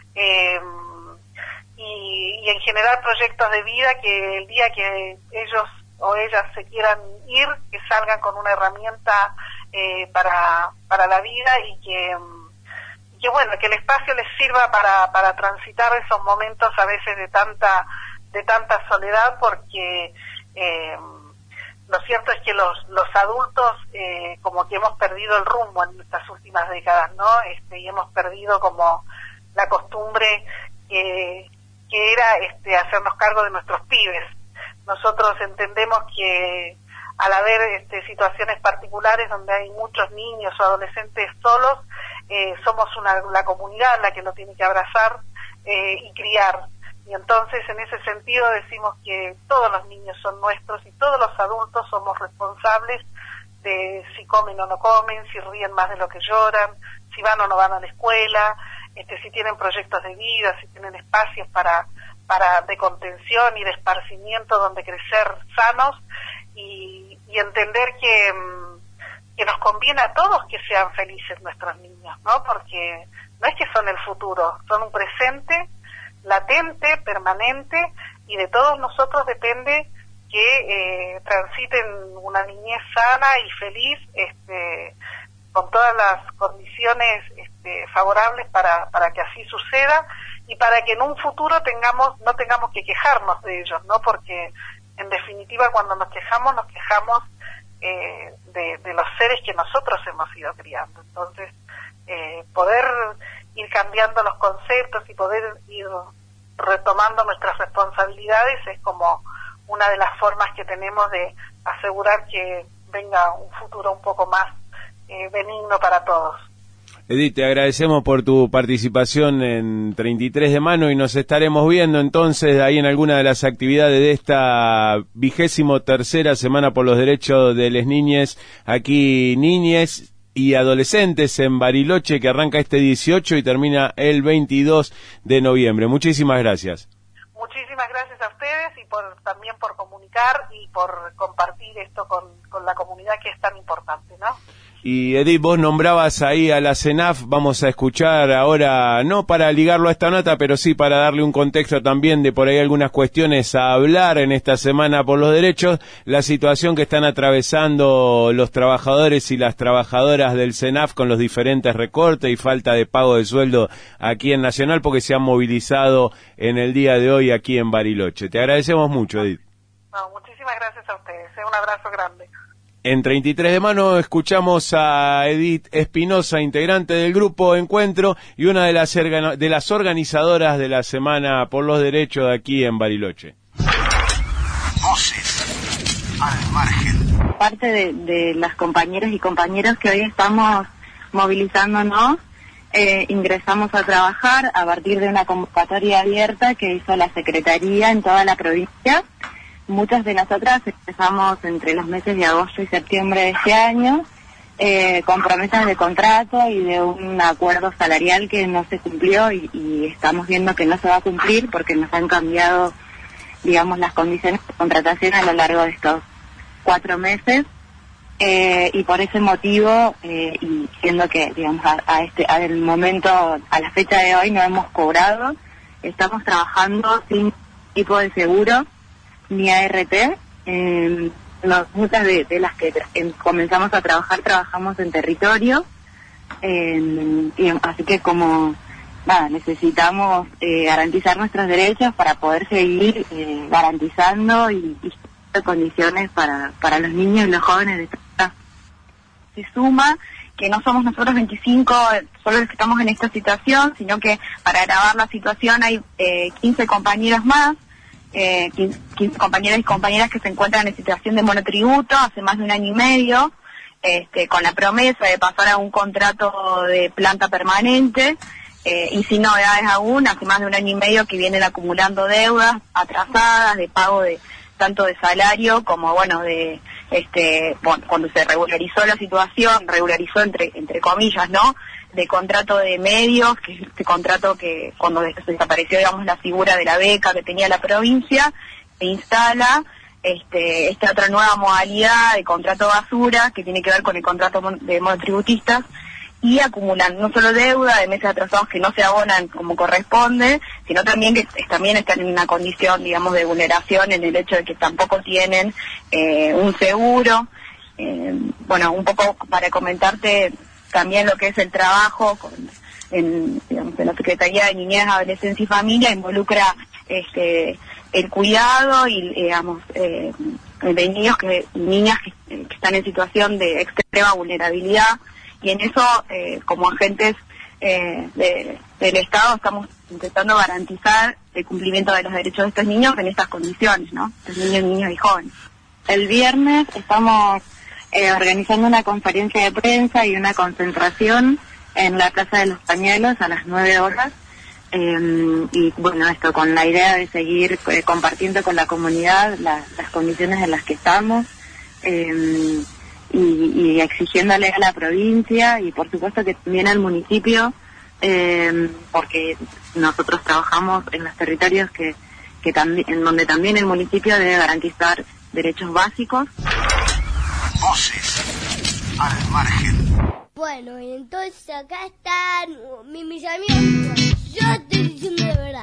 y en generar proyectos de vida que el día que ellos o ellas se quieran ir, que salgan con una herramienta para la vida y que bueno, que el espacio les sirva para transitar esos momentos a veces de tanta soledad, porque lo cierto es que los adultos como que hemos perdido el rumbo en estas últimas décadas, ¿no? Y hemos perdido como la costumbre que era hacernos cargo de nuestros pibes. Nosotros entendemos que al haber situaciones particulares donde hay muchos niños o adolescentes solos, somos la comunidad la que lo tiene que abrazar y criar. Y entonces en ese sentido decimos que todos los niños son nuestros y todos los adultos somos responsables de si comen o no comen, si ríen más de lo que lloran, si van o no van a la escuela, si tienen proyectos de vida, si tienen espacios de contención y de esparcimiento donde crecer sanos y entender que nos conviene a todos que sean felices nuestros niños, ¿no? Porque no es que son el futuro, son un presente latente, permanente, y de todos nosotros depende que transiten una niñez sana y feliz, con todas las condiciones favorables para que así suceda y para que en un futuro no tengamos que quejarnos de ellos, ¿no? Porque en definitiva cuando nos quejamos de los seres que nosotros hemos ido criando. Entonces, poder ir cambiando los conceptos y poder ir retomando nuestras responsabilidades es como una de las formas que tenemos de asegurar que venga un futuro un poco más benigno para todos. Edith, te agradecemos por tu participación en 33 de Mano y nos estaremos viendo entonces ahí en alguna de las actividades de esta 23ª Semana por los Derechos de las Niñes, aquí niñes y adolescentes en Bariloche, que arranca este 18 y termina el 22 de noviembre. Muchísimas gracias. Muchísimas gracias a ustedes y también por comunicar y por compartir esto con la comunidad, que es tan importante, ¿no? Y Edith, vos nombrabas ahí a la CENAF, vamos a escuchar ahora, no para ligarlo a esta nota, pero sí para darle un contexto también de por ahí algunas cuestiones a hablar en esta Semana por los Derechos, la situación que están atravesando los trabajadores y las trabajadoras del CENAF con los diferentes recortes y falta de pago de sueldo aquí en Nacional, porque se han movilizado en el día de hoy aquí en Bariloche. Te agradecemos mucho, Edith. No, muchísimas gracias a ustedes, un abrazo grande. En 33 de Mano escuchamos a Edith Espinosa, integrante del Grupo Encuentro y una de las organizadoras de la Semana por los Derechos de aquí en Bariloche. Voces al margen. Parte de las compañeras y compañeros que hoy estamos movilizándonos, ingresamos a trabajar a partir de una convocatoria abierta que hizo la Secretaría en toda la provincia. Muchas de nosotras empezamos entre los meses de agosto y septiembre de este año, con promesas de contrato y de un acuerdo salarial que no se cumplió y estamos viendo que no se va a cumplir porque nos han cambiado, digamos, las condiciones de contratación a lo largo de estos 4 meses, y por ese motivo, y siendo que, digamos, al momento, a la fecha de hoy no hemos cobrado, estamos trabajando sin tipo de seguro ni ART. Muchas de las que comenzamos a trabajar, trabajamos en territorio, y así que como necesitamos garantizar nuestros derechos para poder seguir garantizando y condiciones para los niños y los jóvenes de esta ciudad. Se suma que no somos nosotros 25 solo los que estamos en esta situación, sino que para agravar la situación hay 15 compañeros más, 15 compañeros y compañeras que se encuentran en situación de monotributo hace más de 1 año y medio, con la promesa de pasar a un contrato de planta permanente, y sin novedades aún, hace más de 1 año y medio que vienen acumulando deudas atrasadas de pago de tanto de salario como de cuando se regularizó la situación, regularizó entre comillas, ¿no?, de contrato de medios, que es este contrato que cuando se desapareció, digamos, la figura de la beca que tenía la provincia, se instala esta otra nueva modalidad de contrato basura que tiene que ver con el contrato de monotributistas, y acumulan no solo deuda de meses atrasados que no se abonan como corresponde, sino también que también están en una condición, digamos, de vulneración en el hecho de que tampoco tienen un seguro. Un poco para comentarte también lo que es el trabajo en la Secretaría de Niñez, Adolescencia y Familia, involucra el cuidado y de niños y niñas que están en situación de extrema vulnerabilidad. Y en eso, como agentes del Estado, estamos intentando garantizar el cumplimiento de los derechos de estos niños en estas condiciones, ¿no? Estos niños y jóvenes. El viernes estamos organizando una conferencia de prensa y una concentración en la Plaza de los Pañuelos a las 9 horas. Y esto con la idea de seguir compartiendo con la comunidad las condiciones en las que estamos. Y exigiéndole a la provincia y por supuesto que también al municipio, porque nosotros trabajamos en los territorios en donde también el municipio debe garantizar derechos básicos. Voces al margen. Bueno, y entonces acá están mis amigos. Yo estoy diciendo de verdad.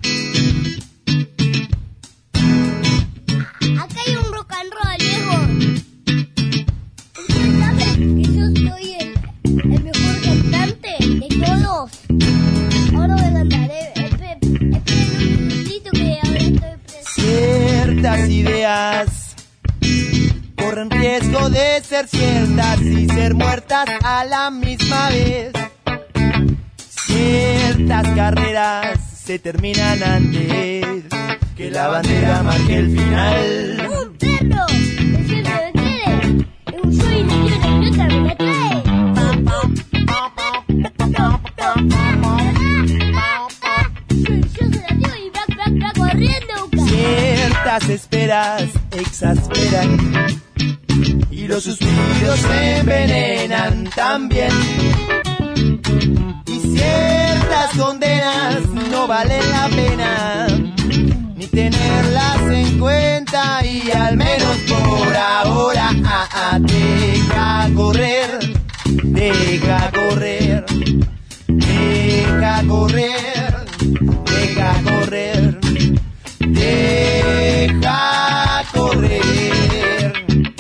Acá hay un rock and roll, viejo. Que yo soy el mejor cantante de todos. Ahora voy a cantar, esperen un minutito que ahora estoy presente. Ciertas ideas corren riesgo de ser ciertas y ser muertas a la misma vez. Ciertas carreras se terminan antes que la bandera marque el final. ¡Un perro! ¡Eso no me quiere! Soy una idiota y no también la trae. Yo se la digo y va corriendo. Ciertas esperas exasperan y los suspiros se envenenan también. Y ciertas condenas no valen la pena ni tenerlas en cuenta, y al menos por ahora deja correr, deja correr, deja correr, deja correr, deja correr,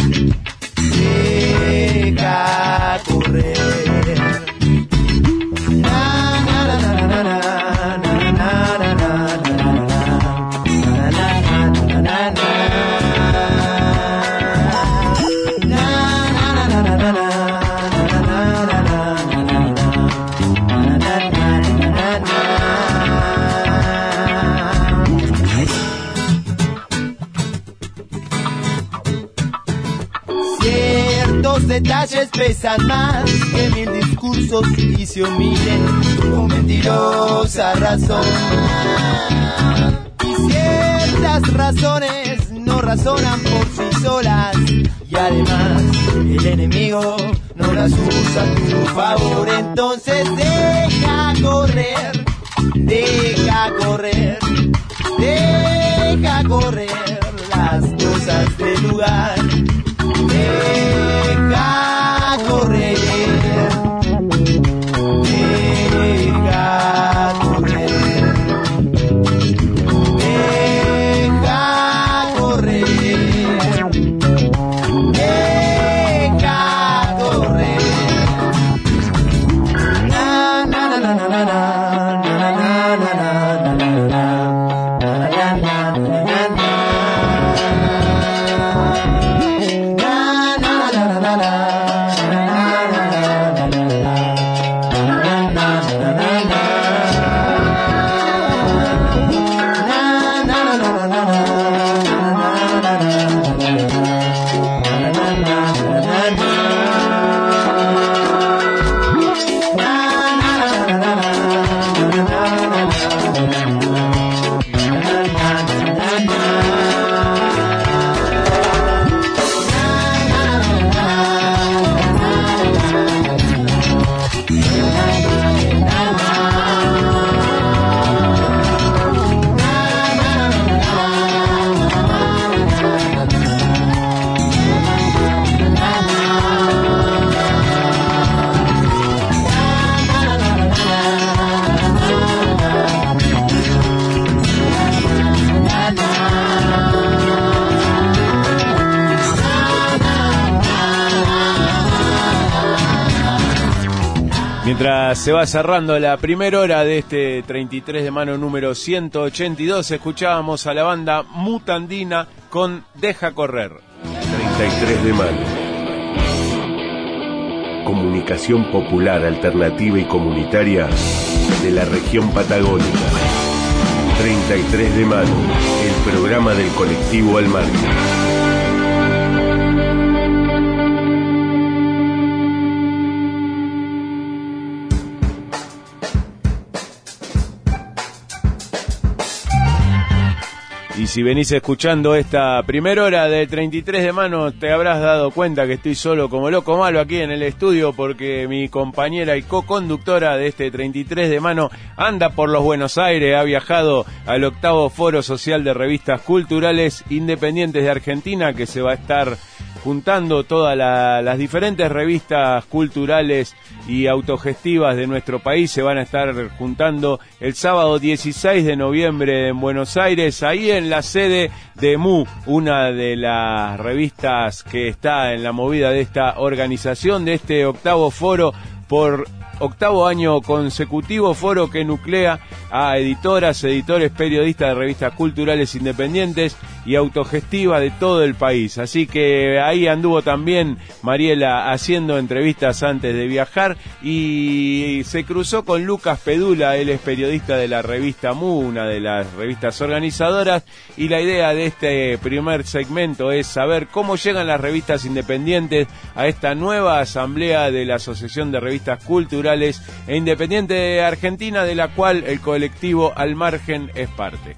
deja correr. Ciertos detalles pesan más que 1000 discursos y se omiten con mentirosa razón. Y ciertas razones no razonan por sí solas, y además el enemigo no las usa a tu favor. Entonces deja correr, deja correr, deja correr las cosas del lugar. Deja correr, deja correr, deja correr, deja correr. Mientras se va cerrando la primera hora de este 33 de mano número 182, escuchábamos a la banda Mutandina con Deja Correr. 33 de mano. Comunicación popular, alternativa y comunitaria de la región patagónica. 33 de mano, el programa del colectivo Al Margen. Y si venís escuchando esta primera hora de 33 de mano, te habrás dado cuenta que estoy solo como loco malo aquí en el estudio, porque mi compañera y co-conductora de este 33 de mano anda por los Buenos Aires, ha viajado al 8º Foro Social de Revistas Culturales Independientes de Argentina, que se va a estar juntando todas las diferentes revistas culturales y autogestivas de nuestro país. Se van a estar juntando el sábado 16 de noviembre en Buenos Aires, ahí en la sede de MU, una de las revistas que está en la movida de esta organización, de este 8º foro por 8º año consecutivo, foro que nuclea a editoras, editores, periodistas de revistas culturales independientes y autogestivas de todo el país. Así que ahí anduvo también Mariela haciendo entrevistas antes de viajar y se cruzó con Lucas Pedula. Él es periodista de la revista MU, una de las revistas organizadoras, y la idea de este primer segmento es saber cómo llegan las revistas independientes a esta nueva asamblea de la Asociación de Revistas Culturales e Independiente de Argentina, de la cual el colectivo Al Margen es parte.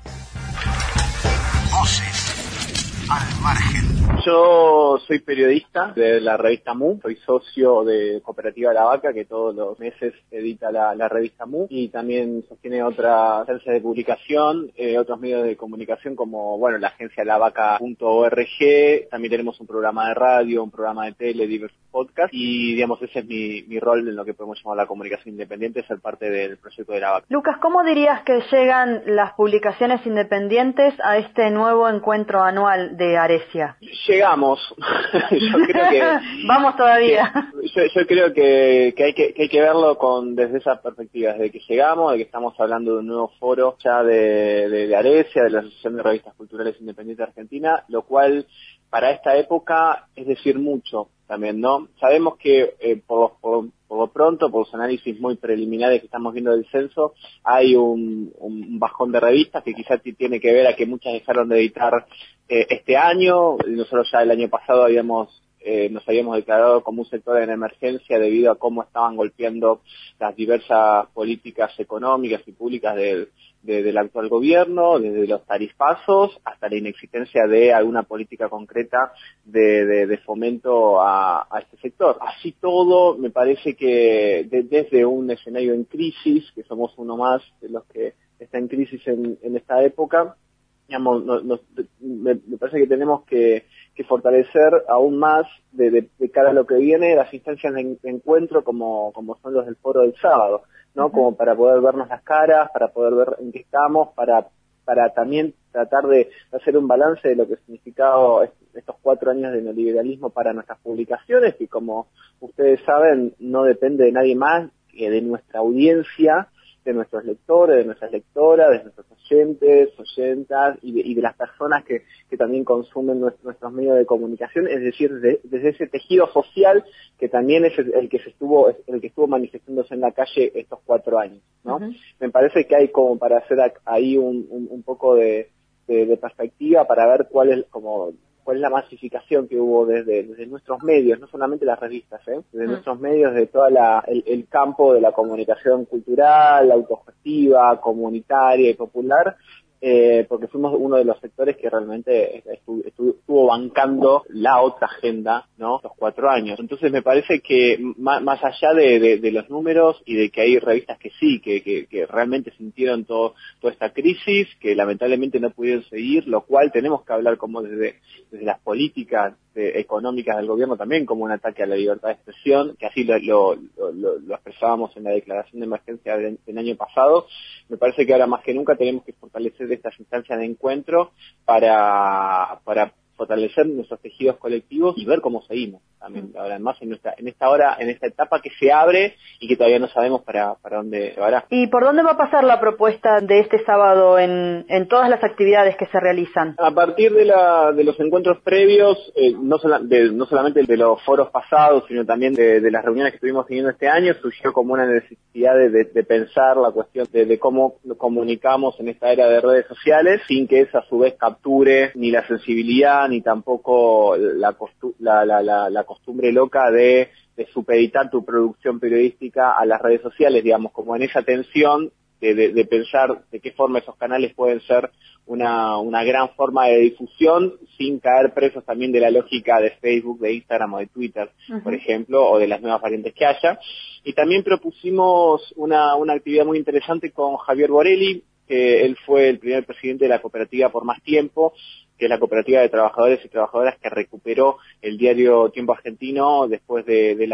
Voces al margen. Yo soy periodista de la revista MU, soy socio de Cooperativa La Vaca, que todos los meses edita la revista MU, y también sostiene otras agencias de publicación, otros medios de comunicación como, bueno, la agencia lavaca.org, también tenemos un programa de radio, un programa de tele, diversos podcasts, y digamos ese es mi rol en lo que podemos llamar la comunicación independiente, ser parte del proyecto de La Vaca. Lucas, ¿cómo dirías que llegan las publicaciones independientes a este nuevo encuentro anual de Aresia? Llegamos. Yo creo que vamos todavía. Yo creo que hay que verlo desde esa perspectiva, desde que llegamos, de que estamos hablando de un nuevo foro ya de Aresia, de la Asociación de Revistas Culturales Independientes de Argentina, lo cual para esta época es decir mucho también, ¿no? Sabemos que por lo pronto, por los análisis muy preliminares que estamos viendo del censo, hay un bajón de revistas que quizás tiene que ver a que muchas dejaron de editar este año. Nosotros ya el año pasado nos habíamos declarado como un sector en emergencia debido a cómo estaban golpeando las diversas políticas económicas y públicas del actual gobierno, desde los tarifazos hasta la inexistencia de alguna política concreta de fomento a este sector. Así todo, me parece que desde un escenario en crisis, que somos uno más de los que está en crisis en esta época, digamos, me parece que tenemos que fortalecer aún más de cara a lo que viene las instancias de encuentro como son los del foro del sábado, ¿no? Como para poder vernos las caras, para poder ver en qué estamos, para también tratar de hacer un balance de lo que ha significado estos 4 años de neoliberalismo para nuestras publicaciones, que como ustedes saben no depende de nadie más que de nuestra audiencia, de nuestros lectores, de nuestras lectoras, de nuestros oyentas y de las personas que también consumen nuestros medios de comunicación, es decir, desde ese tejido social que también es el que estuvo manifestándose en la calle estos 4 años, ¿no? Uh-huh. Me parece que hay como para hacer ahí un poco de perspectiva para ver cuál es la masificación que hubo desde nuestros medios, no solamente las revistas, desde nuestros medios, de todo el campo de la comunicación cultural, autogestiva, comunitaria y popular, porque fuimos uno de los sectores que realmente estuvo bancando la otra agenda, ¿no? Los 4 años. Entonces me parece que más allá de los números y de que hay revistas que sí, que realmente sintieron toda esta crisis, que lamentablemente no pudieron seguir, lo cual tenemos que hablar como desde las políticas económicas del gobierno también como un ataque a la libertad de expresión, que así lo expresábamos en la declaración de emergencia del año pasado. Me parece que ahora más que nunca tenemos que fortalecer estas instancias de encuentro para fortalecer nuestros tejidos colectivos y ver cómo seguimos también, además en esta etapa que se abre y que todavía no sabemos para dónde va. ¿Y por dónde va a pasar la propuesta de este sábado en todas las actividades que se realizan? A partir de los encuentros previos, no solamente de los foros pasados, sino también de las reuniones que estuvimos teniendo este año, surgió como una necesidad de pensar la cuestión de cómo comunicamos en esta era de redes sociales sin que eso a su vez capture ni la sensibilidad ni tampoco la costumbre loca de supeditar tu producción periodística a las redes sociales, digamos, como en esa tensión de pensar de qué forma esos canales pueden ser una gran forma de difusión sin caer presos también de la lógica de Facebook, de Instagram o de Twitter, por ejemplo, o de las nuevas variantes que haya. Y también propusimos una actividad muy interesante con Javier Borelli, que él fue el primer presidente de la cooperativa por más tiempo, que es la cooperativa de trabajadores y trabajadoras que recuperó el diario Tiempo Argentino después del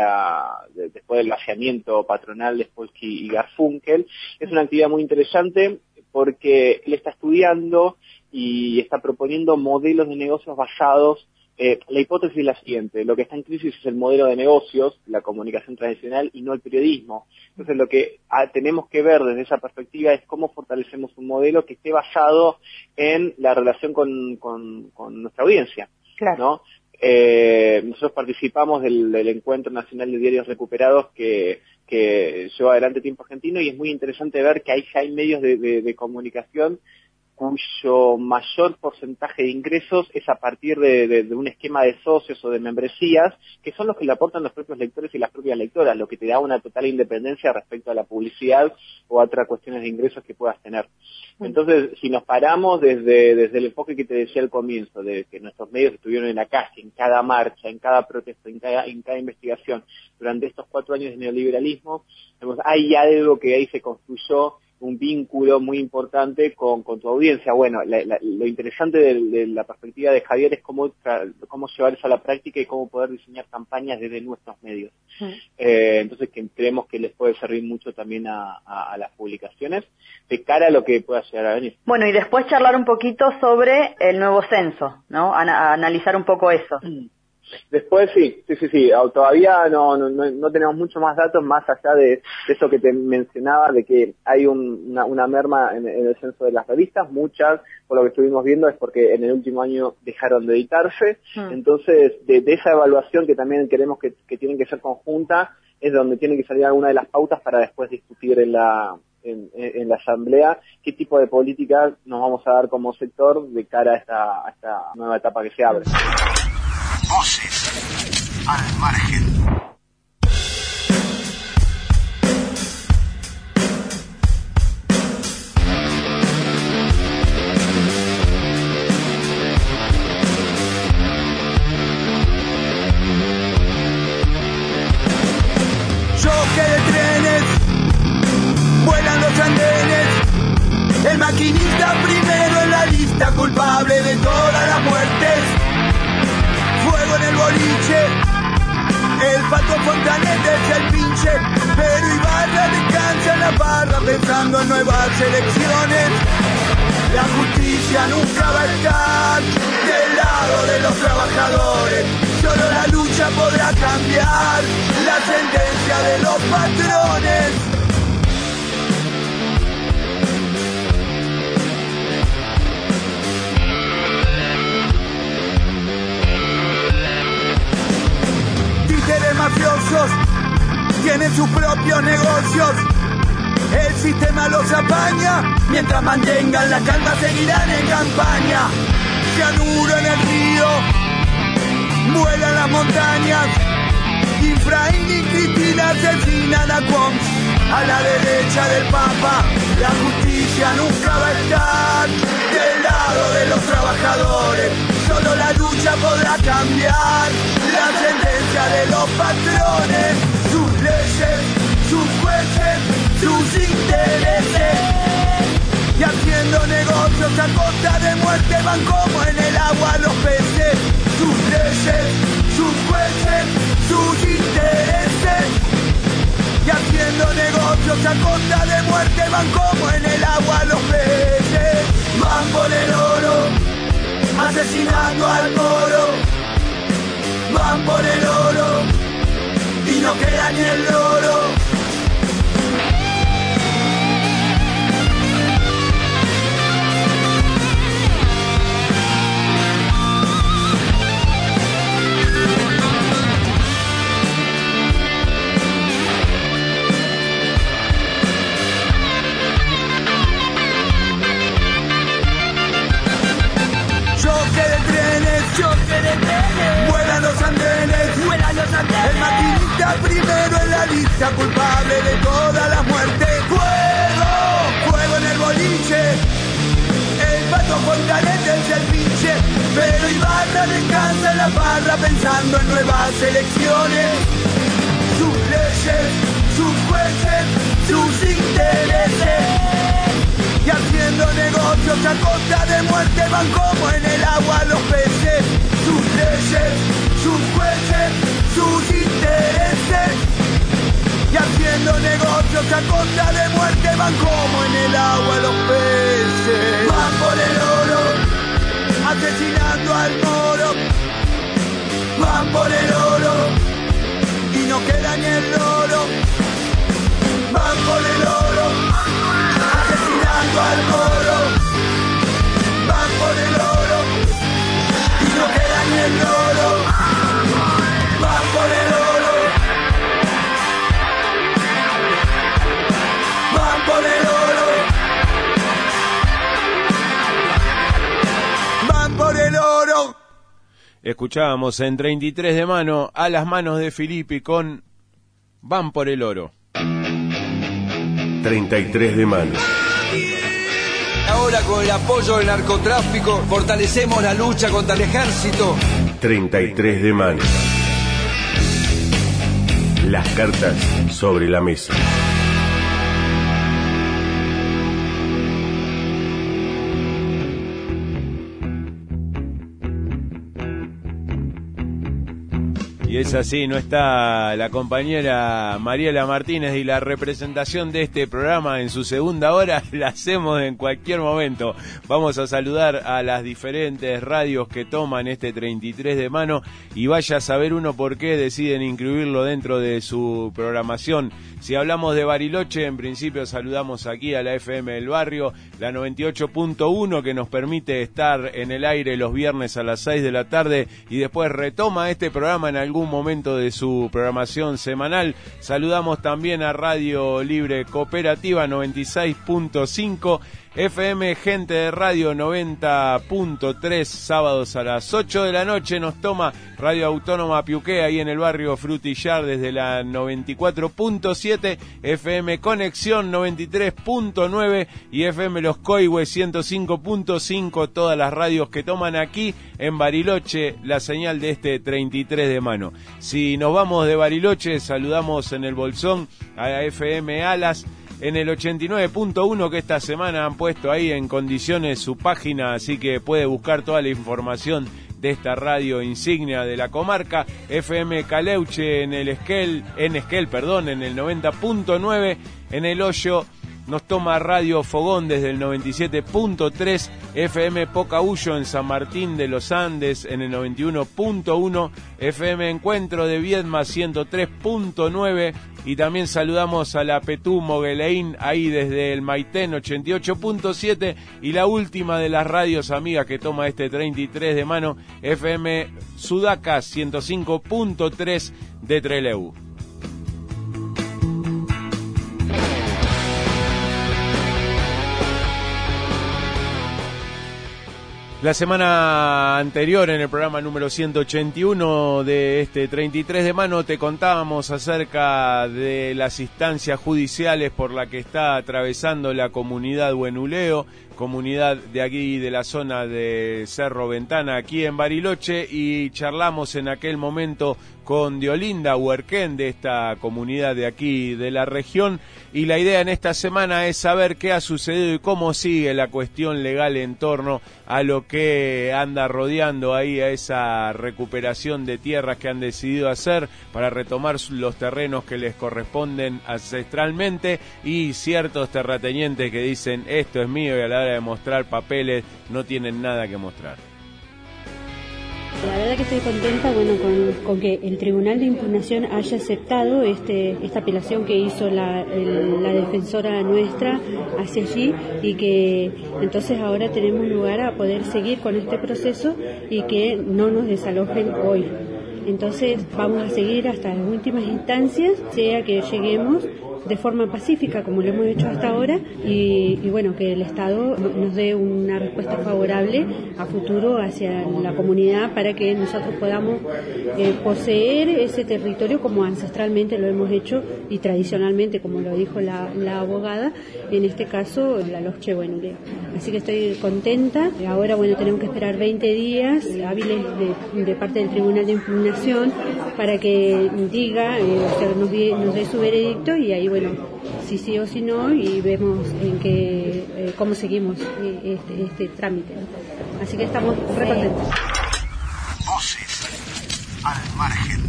vaciamiento patronal de Spolsky y Garfunkel. Es una actividad muy interesante porque él está estudiando y está proponiendo modelos de negocios basados. La hipótesis es la siguiente: lo que está en crisis es el modelo de negocios, la comunicación tradicional y no el periodismo. Entonces lo que tenemos que ver desde esa perspectiva es cómo fortalecemos un modelo que esté basado en la relación con nuestra audiencia, claro, ¿no? Nosotros participamos del Encuentro Nacional de Diarios Recuperados que lleva adelante Tiempo Argentino, y es muy interesante ver que ahí ya hay medios de comunicación cuyo mayor porcentaje de ingresos es a partir de un esquema de socios o de membresías, que son los que le aportan los propios lectores y las propias lectoras, lo que te da una total independencia respecto a la publicidad o a otras cuestiones de ingresos que puedas tener. Entonces, si nos paramos desde el enfoque que te decía al comienzo, de que nuestros medios estuvieron en la calle, en cada marcha, en cada protesta, en cada investigación, durante estos 4 años de neoliberalismo, hay algo que ahí se construyó, un vínculo muy importante con tu audiencia. Bueno, lo interesante de la perspectiva de Javier es cómo llevar eso a la práctica y cómo poder diseñar campañas desde nuestros medios. Entonces creemos que les puede servir mucho también a las publicaciones de cara a lo que pueda llegar a venir. Bueno, y después charlar un poquito sobre el nuevo censo, ¿no? Analizar un poco eso. Después sí, todavía no tenemos mucho más datos más allá de eso que te mencionaba, de que hay una merma en el censo de las revistas. Muchas, por lo que estuvimos viendo, es porque en el último año dejaron de editarse. Entonces, de esa evaluación que también queremos que tienen que ser conjunta, es donde tienen que salir alguna de las pautas para después discutir en la asamblea qué tipo de políticas nos vamos a dar como sector de cara a esta nueva etapa que se abre. Voces al margen. Choque de trenes, vuelan los andenes, el maquinista primero en la lista, culpable de todas las muertes. Fuego en el boliche, el Pato Fontanete es el pinche, pero Ibarra descansa en la barra pensando en nuevas elecciones. La justicia nunca va a estar del lado de los trabajadores, solo la lucha podrá cambiar la sentencia de los patrones. tienen sus propios negocios. El sistema los apaña, mientras mantengan la calma seguirán en campaña. Cianuro en el río, vuelan las montañas. Efraín y Cristina asesinan a Quoms. A la derecha del Papa, la justicia nunca va a estar del lado de los trabajadores. Solo la lucha podrá cambiar la sentencia de los patrones, sus leyes, sus jueces, sus intereses. Y haciendo negocios a costa de muerte van como en el agua los peces. Sus leyes, sus jueces, sus intereses. Y haciendo negocios a costa de muerte van como en el agua los peces. Van por el oro, asesinando al moro. Van por el oro y no queda ni el loro. Vuelan los andenes, vuelan los andenes. El maquinista primero en la lista, culpable de todas las muertes. Fuego, fuego en el boliche. El Pato Fontanete es el pinche, pero Ibarra descansa en la barra pensando en nuevas elecciones. Sus leyes, sus jueces, sus intereses. Y haciendo negocios a costa de muerte van como en el agua los peces. Sus leyes, sus jueces, sus intereses. Y haciendo negocios a costa de muerte van como en el agua los peces. Van por el oro, asesinando al moro. Van por el oro y no queda ni el oro. Van por el oro, asesinando al moro. Van por el oro y no queda ni el oro. Van por el oro. Van por el oro. Van por el oro. Escuchábamos en 33 de mano a las manos de Filippi con Van por el oro. 33 de mano. Ahora con el apoyo del narcotráfico fortalecemos la lucha contra el ejército. 33 de mano. Las cartas sobre la mesa. Y es así, no está la compañera Mariela Martínez y la representación de este programa en su segunda hora la hacemos en cualquier momento. Vamos a saludar a las diferentes radios que toman este 33 de mano y vaya a saber uno por qué deciden incluirlo dentro de su programación. Si hablamos de Bariloche, en principio saludamos aquí a la FM del Barrio, la 98.1 que nos permite estar en el aire los viernes a las 6 de la tarde y después retoma este programa en algún momento de su programación semanal. Saludamos también a Radio Libre Cooperativa 96.5, FM Gente de Radio 90.3, sábados a las 8 de la noche nos toma Radio Autónoma Piuqué, ahí en el barrio Frutillar desde la 94.7, FM Conexión 93.9 y FM Los Coihues 105.5, todas las radios que toman aquí en Bariloche la señal de este 33 de mano. Si nos vamos de Bariloche, saludamos en el Bolsón a FM Alas en el 89.1 que esta semana han puesto ahí en condiciones su página, así que puede buscar toda la información de esta radio insignia de la comarca. FM Caleuche en el Esquel, en el 90.9, en el Hoyo nos toma Radio Fogón desde el 97.3, FM Pocahuyo en San Martín de los Andes en el 91.1, FM Encuentro de Viedma 103.9 y también saludamos a la Petú Mogueleín ahí desde el Maitén 88.7 y la última de las radios amigas que toma este 33 de mano, FM Sudaca 105.3 de Trelew. La semana anterior, en el programa número 181 de este 33 de mano, te contábamos acerca de las instancias judiciales por la que está atravesando la comunidad Huenuleo, comunidad de aquí de la zona de Cerro Ventana, aquí en Bariloche, y charlamos en aquel momento con Diolinda Huerquén de esta comunidad de aquí de la región, y la idea en esta semana es saber qué ha sucedido y cómo sigue la cuestión legal en torno a lo que anda rodeando ahí a esa recuperación de tierras que han decidido hacer para retomar los terrenos que les corresponden ancestralmente, y ciertos terratenientes que dicen esto es mío, y a la hora de mostrar papeles no tienen nada que mostrar. La verdad que estoy contenta, con que el Tribunal de Impugnación haya aceptado esta apelación que hizo la defensora nuestra hacia allí, y que entonces ahora tenemos lugar a poder seguir con este proceso y que no nos desalojen hoy. Entonces vamos a seguir hasta las últimas instancias, sea que lleguemos de forma pacífica como lo hemos hecho hasta ahora, y que el Estado nos dé una respuesta favorable a futuro hacia la comunidad para que nosotros podamos poseer ese territorio como ancestralmente lo hemos hecho y tradicionalmente, como lo dijo la abogada, en este caso la Losche Huenuleo. Así que estoy contenta. Ahora tenemos que esperar 20 días hábiles de parte del Tribunal de Impugnación para que diga, nos dé su veredicto, y ahí si sí o si no, y vemos cómo seguimos este trámite. Así que estamos re contentos. Voces al margen.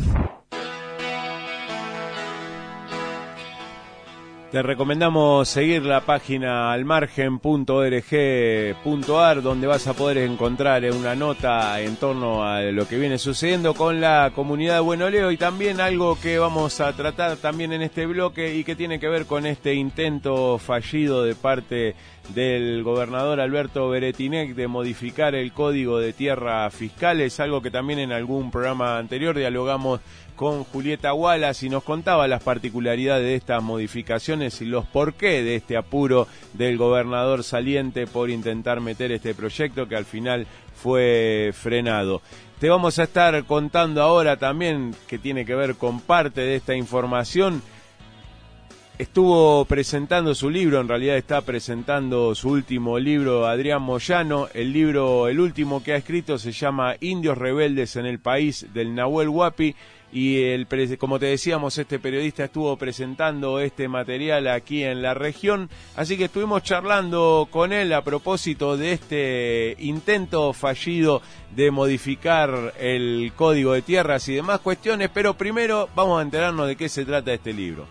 Te recomendamos seguir la página almargen.org.ar, donde vas a poder encontrar una nota en torno a lo que viene sucediendo con la comunidad de Huenuleo, y también algo que vamos a tratar también en este bloque y que tiene que ver con este intento fallido de parte del gobernador Alberto Beretinec de modificar el Código de Tierras Fiscales, algo que también en algún programa anterior dialogamos con Julieta Wallace, y nos contaba las particularidades de estas modificaciones y los porqué de este apuro del gobernador saliente por intentar meter este proyecto que al final fue frenado. Te vamos a estar contando ahora también, que tiene que ver con parte de esta información. Estuvo presentando su libro, en realidad está presentando su último libro, Adrián Moyano. El último que ha escrito se llama Indios Rebeldes en el País del Nahuel Huapi, y como te decíamos, este periodista estuvo presentando este material aquí en la región, así que estuvimos charlando con él a propósito de este intento fallido de modificar el Código de Tierras y demás cuestiones, pero primero vamos a enterarnos de qué se trata este libro.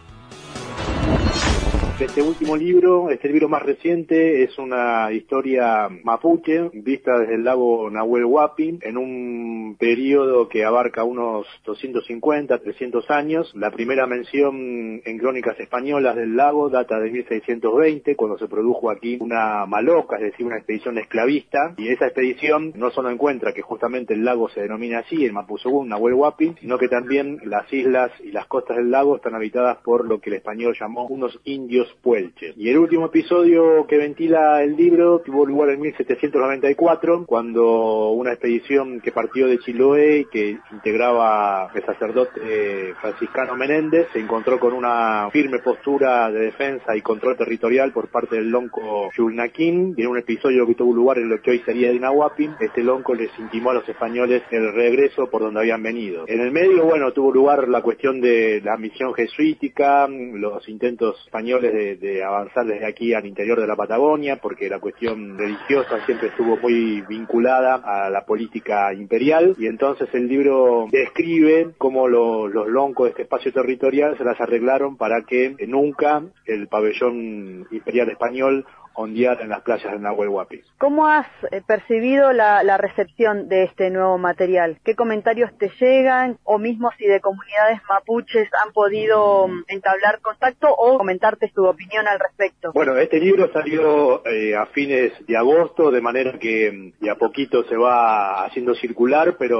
Este último libro, este libro más reciente, es una historia mapuche vista desde el lago Nahuel Huapi en un periodo que abarca unos 250, 300 años. La primera mención en crónicas españolas del lago data de 1620, cuando se produjo aquí una maloca, es decir, una expedición esclavista, y esa expedición no solo encuentra que justamente el lago se denomina así, el Mapuzungún, Nahuel Huapi, sino que también las islas y las costas del lago están habitadas por lo que el español llamó unos indios puelches. Y el último episodio que ventila el libro tuvo lugar en 1794, cuando una expedición que partió de Chiloé y que integraba el sacerdote franciscano Menéndez se encontró con una firme postura de defensa y control territorial por parte del lonco Yulnaquín, y en un episodio que tuvo lugar en lo que hoy sería Dinahuapi, este lonco les intimó a los españoles el regreso por donde habían venido. En el medio, tuvo lugar la cuestión de la misión jesuítica, los intentos españoles de avanzar desde aquí al interior de la Patagonia, porque la cuestión religiosa siempre estuvo muy vinculada a la política imperial, y entonces el libro describe cómo los loncos de este espacio territorial se las arreglaron para que nunca el pabellón imperial español ondear en las playas del Nahuel Huapi. ¿Cómo has percibido la recepción de este nuevo material? ¿Qué comentarios te llegan? O mismo si de comunidades mapuches han podido entablar contacto o comentarte tu opinión al respecto. Bueno, este libro salió a fines de agosto, de manera que de a poquito se va haciendo circular, pero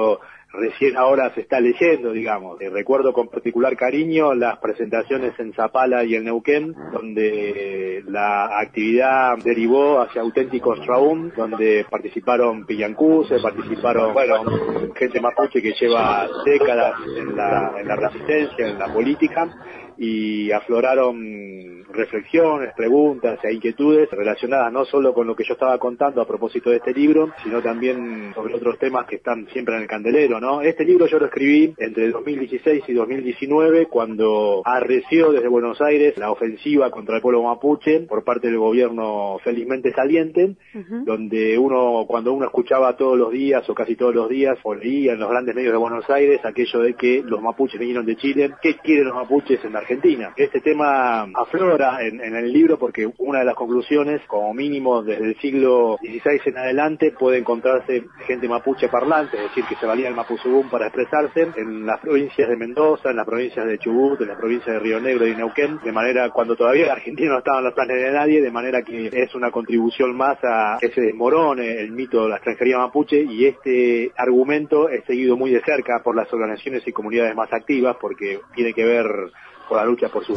recién ahora se está leyendo, digamos. Recuerdo con particular cariño las presentaciones en Zapala y en Neuquén, donde la actividad derivó hacia auténticos Raúm, donde participaron Pillancuse, participaron, gente mapuche que lleva décadas en la resistencia, en la política, y afloraron reflexiones, preguntas e inquietudes relacionadas no solo con lo que yo estaba contando a propósito de este libro, sino también sobre otros temas que están siempre en el candelero, ¿no? Este libro yo lo escribí entre 2016 y 2019, cuando arreció desde Buenos Aires la ofensiva contra el pueblo mapuche por parte del gobierno felizmente saliente, donde cuando uno escuchaba todos los días o casi todos los días, o leía en los grandes medios de Buenos Aires aquello de que los mapuches vinieron de Chile, ¿qué quieren los mapuches en Argentina? Este tema aflora en el libro porque una de las conclusiones, como mínimo desde el siglo XVI en adelante, puede encontrarse gente mapuche parlante, es decir, que se valía el mapuzungún para expresarse en las provincias de Mendoza, en las provincias de Chubut, en las provincias de Río Negro y Neuquén, de manera cuando todavía la Argentina no estaba en los planes de nadie, de manera que es una contribución más a que se desmorone el mito de la extranjería mapuche, y este argumento es seguido muy de cerca por las organizaciones y comunidades más activas porque tiene que ver con la lucha por sus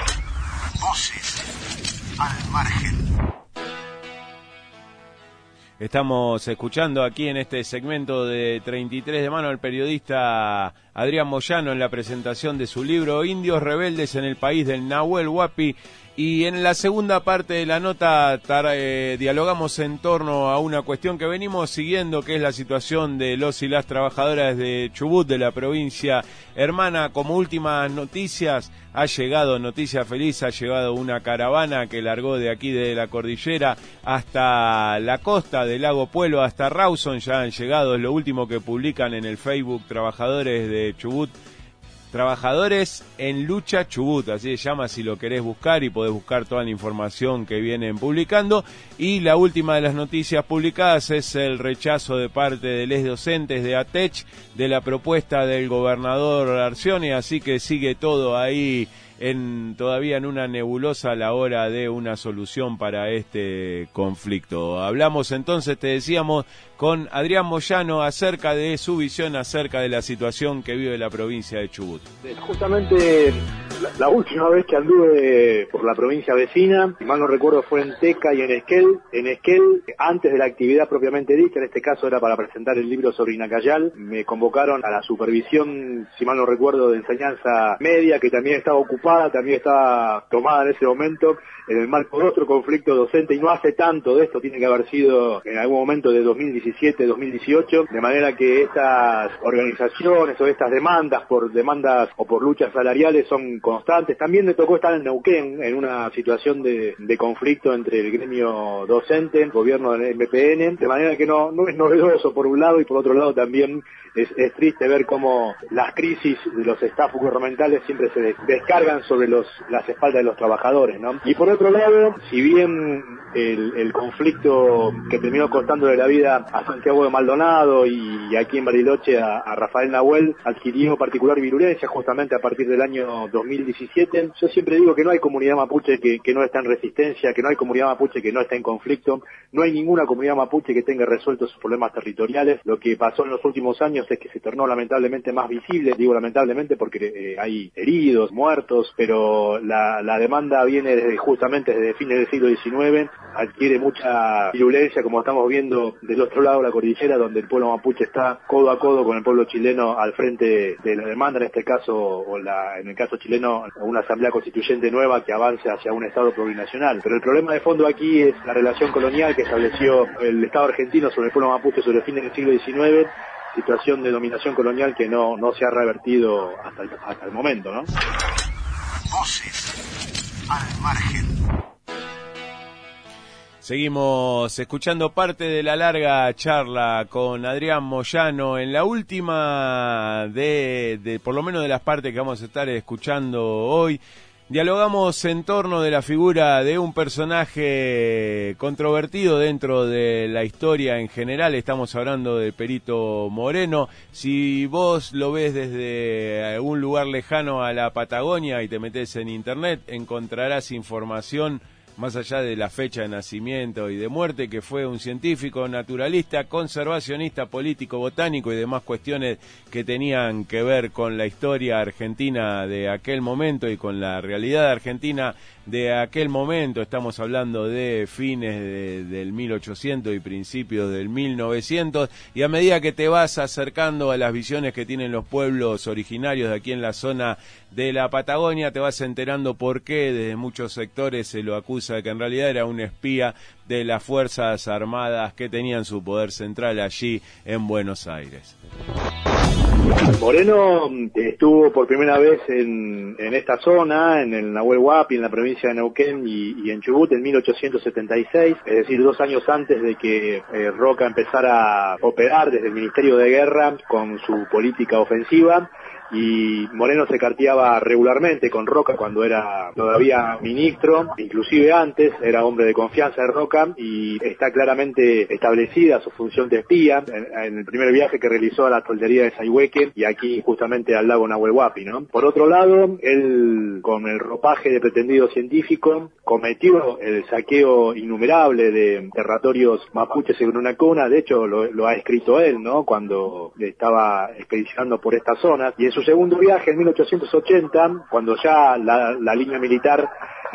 voces al margen. Estamos escuchando aquí en este segmento de 33 de mano al periodista Adrián Moyano en la presentación de su libro Indios Rebeldes en el País del Nahuel Huapi. Y en la segunda parte de la nota dialogamos en torno a una cuestión que venimos siguiendo, que es la situación de los y las trabajadoras de Chubut, de la provincia hermana. Como últimas noticias, noticia feliz, ha llegado una caravana que largó de aquí de la cordillera hasta la costa del lago Puelo, hasta Rawson. Ya han llegado, es lo último que publican en el Facebook Trabajadores de Chubut. Trabajadores en Lucha Chubut, así se llama si lo querés buscar, y podés buscar toda la información que vienen publicando. Y la última de las noticias publicadas es el rechazo de parte de los docentes de ATECH de la propuesta del gobernador Arcioni, así que sigue todo ahí todavía en una nebulosa a la hora de una solución para este conflicto. Hablamos entonces, te decíamos, con Adrián Moyano acerca de su visión acerca de la situación que vive la provincia de Chubut. Justamente la última vez que anduve por la provincia vecina, si mal no recuerdo, fue en Teca y en Esquel. En Esquel, antes de la actividad propiamente dicha, en este caso era para presentar el libro sobre Inacayal, me convocaron a la supervisión, si mal no recuerdo, de enseñanza media, que también estaba ocupada, también estaba tomada en ese momento en el marco de otro conflicto docente, y no hace tanto de esto, tiene que haber sido en algún momento de 2017, 2018, de manera que estas organizaciones o estas demandas o por luchas salariales son constantes. También me tocó estar en Neuquén en una situación de conflicto entre el gremio docente, el gobierno del MPN, de manera que no es novedoso por un lado, y por otro lado también es triste ver cómo las crisis de los staff gubernamentales siempre se descargan sobre las espaldas de los trabajadores, ¿no? Y por otro lado, si bien el conflicto que terminó costándole la vida a Santiago de Maldonado y aquí en Bariloche a Rafael Nahuel adquirió particular virulencia justamente a partir del año 2017, yo siempre digo que no hay comunidad mapuche que no está en resistencia, que no hay comunidad mapuche que no está en conflicto, no hay ninguna comunidad mapuche que tenga resueltos sus problemas territoriales. Lo que pasó en los últimos años es que se tornó lamentablemente más visible, digo lamentablemente porque hay heridos, muertos, pero la demanda viene justamente desde fines del siglo XIX, adquiere mucha virulencia, como estamos viendo del otro lado de la cordillera, donde el pueblo mapuche está codo a codo con el pueblo chileno al frente de la demanda, en este caso, en el caso chileno, una asamblea constituyente nueva que avance hacia un Estado plurinacional. Pero el problema de fondo aquí es la relación colonial que estableció el Estado argentino sobre el pueblo mapuche sobre fines del siglo XIX, situación de dominación colonial que no se ha revertido hasta el momento, ¿no? Voces al margen. Seguimos escuchando parte de la larga charla con Adrián Moyano. En la última de por lo menos de las partes que vamos a estar escuchando hoy, dialogamos en torno de la figura de un personaje controvertido dentro de la historia en general. Estamos hablando de Perito Moreno. Si vos lo ves desde algún lugar lejano a la Patagonia y te metés en internet, encontrarás información más allá de la fecha de nacimiento y de muerte, que fue un científico, naturalista, conservacionista, político, botánico y demás cuestiones que tenían que ver con la historia argentina de aquel momento y con la realidad argentina de aquel momento. Estamos hablando de fines del 1800 y principios del 1900, y a medida que te vas acercando a las visiones que tienen los pueblos originarios de aquí en la zona de la Patagonia, te vas enterando por qué desde muchos sectores se lo acusa de que en realidad era un espía de las Fuerzas Armadas que tenían su poder central allí en Buenos Aires. Moreno estuvo por primera vez en esta zona, en el Nahuel Huapi, en la provincia de Neuquén y en Chubut en 1876, es decir, 2 años antes de que Roca empezara a operar desde el Ministerio de Guerra con su política ofensiva. Y Moreno se carteaba regularmente con Roca cuando era todavía ministro, inclusive antes, era hombre de confianza de Roca, y está claramente establecida su función de espía en el primer viaje que realizó a la toldería de Sayhueque y aquí justamente al lago Nahuel Huapi, ¿no? Por otro lado, él con el ropaje de pretendido científico cometió el saqueo innumerable de territorios mapuches en una cuna. De hecho lo ha escrito él, ¿no? Cuando estaba expedicionando por esta zona, y en su segundo viaje en 1880, cuando ya la línea militar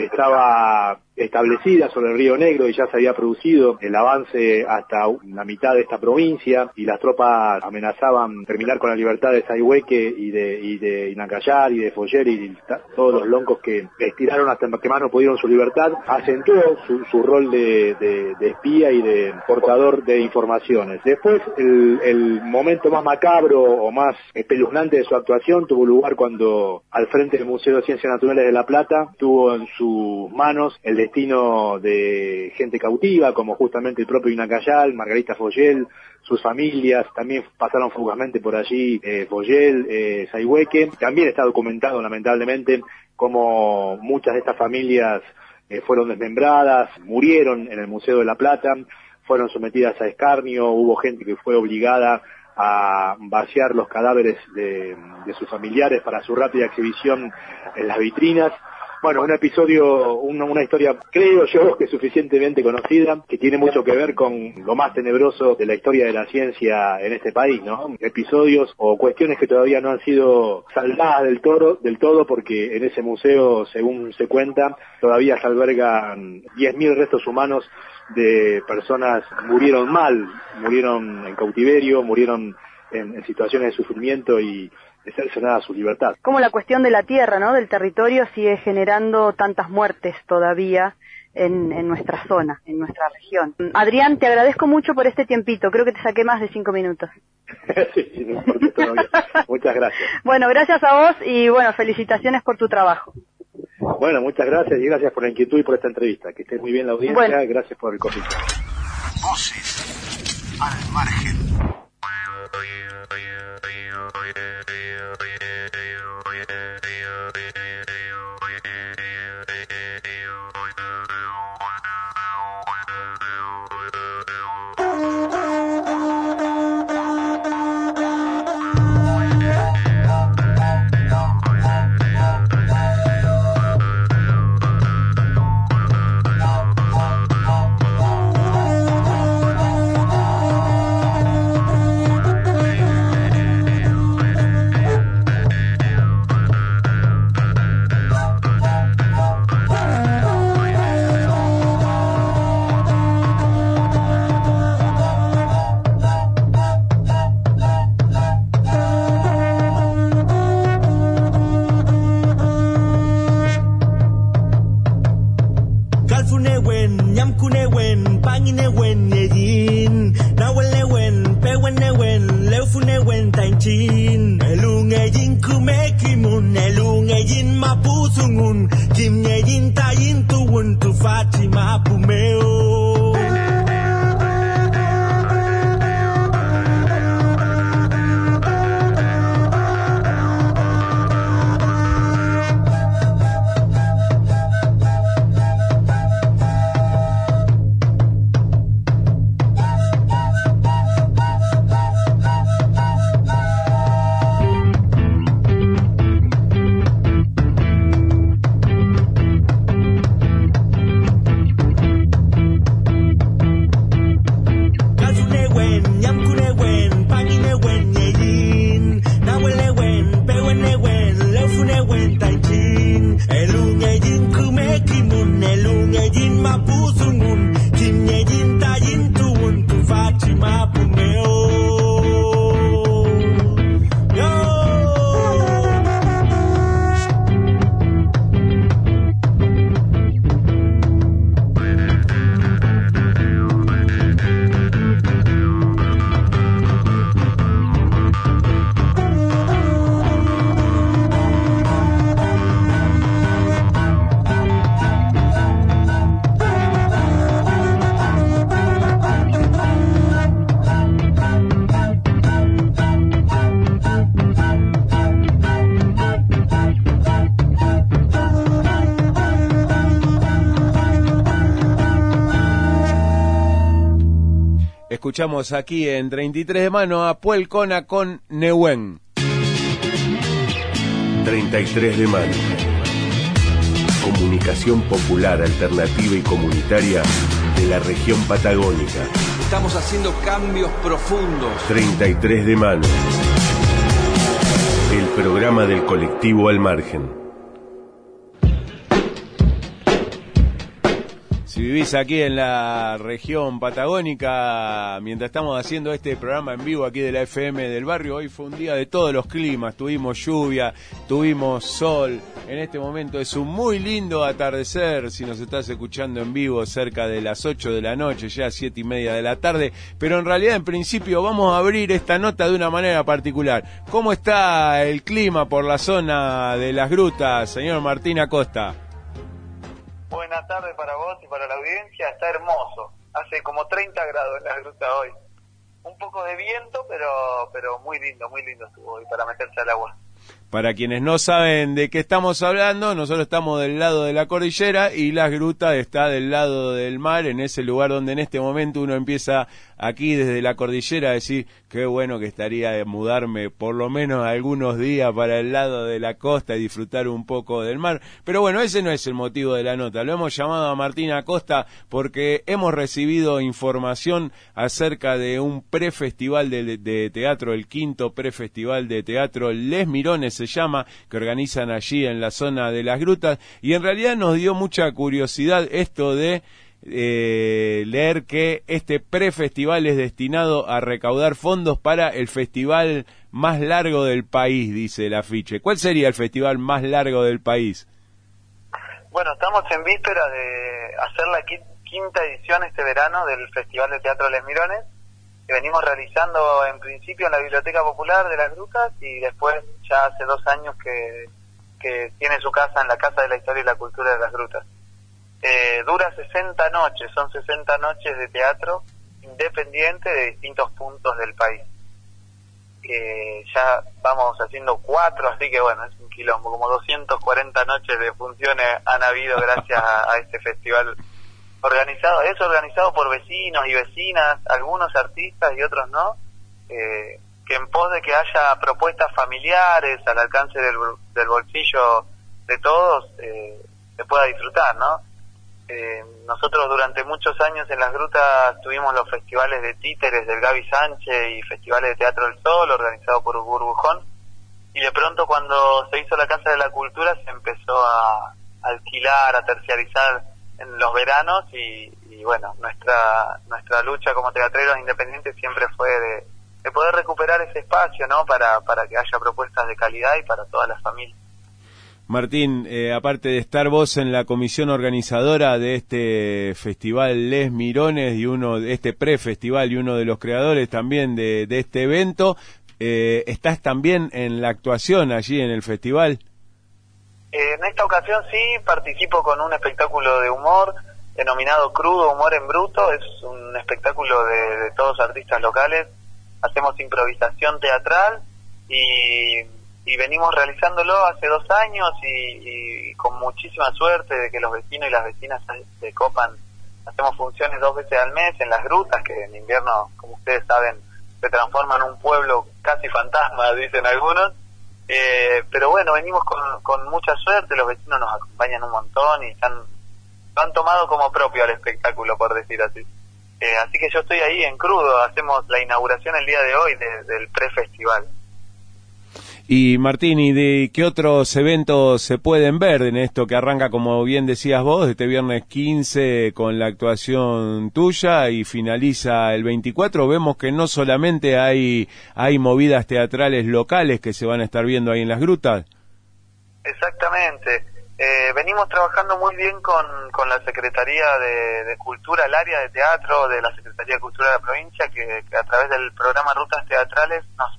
estaba establecida sobre el Río Negro y ya se había producido el avance hasta la mitad de esta provincia y las tropas amenazaban terminar con la libertad de Sayhueque y de Inacayar y de Foller y todos los loncos que estiraron hasta que más no pudieron su libertad, acentuó su rol de espía y de portador de informaciones. Después el momento más macabro o más espeluznante de su actuación tuvo lugar cuando al frente del Museo de Ciencias Naturales de La Plata tuvo en sus manos el destino de gente cautiva, como justamente el propio Inacayal, Margarita Follel, sus familias, también pasaron fugazmente por allí Follel, Sayhueque. También está documentado, lamentablemente, como muchas de estas familias fueron desmembradas, murieron en el Museo de La Plata, fueron sometidas a escarnio, hubo gente que fue obligada a vaciar los cadáveres de sus familiares para su rápida exhibición en las vitrinas. Bueno, un episodio, una historia, creo yo, que es suficientemente conocida, que tiene mucho que ver con lo más tenebroso de la historia de la ciencia en este país, ¿no? Episodios o cuestiones que todavía no han sido saldadas del todo, porque en ese museo, según se cuenta, todavía se albergan 10.000 restos humanos de personas murieron mal, murieron en cautiverio, murieron en situaciones de sufrimiento y de cercenada su libertad. Como la cuestión de la tierra, ¿no?, del territorio, sigue generando tantas muertes todavía en nuestra zona, en nuestra región. Adrián, te agradezco mucho por este tiempito, creo que te saqué más de 5 minutos. Sí, no, porque todo bien. Muchas gracias. Bueno, gracias a vos y bueno, felicitaciones por tu trabajo. Bueno, muchas gracias y gracias por la inquietud y por esta entrevista. Que esté muy bien la audiencia, bueno. Gracias por el convite. Voces al margen. escuchamos aquí en 33 de mano a Puelcona con Nehuen. 33 de mano. Comunicación popular, alternativa y comunitaria de la región patagónica. Estamos haciendo cambios profundos. 33 de mano. El programa del colectivo Al Margen. Si vivís aquí en la región patagónica, mientras estamos haciendo este programa en vivo aquí de la FM del barrio, hoy fue un día de todos los climas, tuvimos lluvia, tuvimos sol, en este momento es un muy lindo atardecer, si nos estás escuchando en vivo cerca de las 8 de la noche, ya 7:30 de la tarde, pero en realidad en principio vamos a abrir esta nota de una manera particular. ¿Cómo está el clima por la zona de las grutas, señor Martín Acosta? Buenas tardes para vos y para la audiencia, está hermoso, hace como 30 grados en la gruta hoy, un poco de viento, pero muy lindo estuvo hoy para meterse al agua. Para quienes no saben de qué estamos hablando, nosotros estamos del lado de la cordillera y Las Grutas está del lado del mar, en ese lugar donde en este momento uno empieza aquí desde la cordillera a decir qué bueno que estaría de mudarme por lo menos algunos días para el lado de la costa y disfrutar un poco del mar. Pero bueno, ese no es el motivo de la nota. Lo hemos llamado a Martín Acosta porque hemos recibido información acerca de un prefestival de teatro, el quinto prefestival de teatro Les Mirones se llama, que organizan allí en la zona de Las Grutas, y en realidad nos dio mucha curiosidad esto de leer que este prefestival es destinado a recaudar fondos para el festival más largo del país, dice el afiche. ¿Cuál sería el festival más largo del país? Bueno, estamos en víspera de hacer la quinta edición este verano del Festival de Teatro Les Mirones, que venimos realizando en principio en la Biblioteca Popular de Las Grutas y después ya hace 2 años que tiene su casa en la Casa de la Historia y la Cultura de Las Grutas. Dura 60 noches, son 60 noches de teatro independiente de distintos puntos del país. Ya vamos haciendo 4, así que bueno, es un quilombo, como 240 noches de funciones han habido gracias a este festival es organizado por vecinos y vecinas, algunos artistas y otros no, que en pos de que haya propuestas familiares al alcance del bolsillo de todos, se pueda disfrutar, ¿no? Nosotros durante muchos años en Las Grutas tuvimos los festivales de títeres del Gaby Sánchez y festivales de Teatro del Sol organizados por Burbujón, y de pronto cuando se hizo la Casa de la Cultura se empezó a alquilar, a terciarizar en los veranos y bueno, nuestra lucha como teatreros independientes siempre fue de poder recuperar ese espacio, ¿no? Para que haya propuestas de calidad y para todas las familias. Martín, aparte de estar vos en la comisión organizadora de este festival Les Mirones y este prefestival y uno de los creadores también de este evento, ¿estás también en la actuación allí en el festival? En esta ocasión sí, participo con un espectáculo de humor denominado Crudo Humor en Bruto. Es un espectáculo de todos artistas locales. Hacemos improvisación teatral y venimos realizándolo hace 2 años y con muchísima suerte de que los vecinos y las vecinas se copan. Hacemos funciones 2 veces al mes en Las Grutas, que en invierno, como ustedes saben, se transforma en un pueblo casi fantasma, dicen algunos. Pero bueno, venimos con mucha suerte, los vecinos nos acompañan un montón y lo han tomado como propio al espectáculo, por decir así. Así que yo estoy ahí en Crudo, hacemos la inauguración el día de hoy del prefestival. Y Martín, ¿y de qué otros eventos se pueden ver en esto que arranca, como bien decías vos, este viernes 15 con la actuación tuya y finaliza el 24? Vemos que no solamente hay movidas teatrales locales que se van a estar viendo ahí en Las Grutas. Exactamente. Venimos trabajando muy bien con la Secretaría de Cultura, el área de teatro de la Secretaría de Cultura de la provincia, que a través del programa Rutas Teatrales nos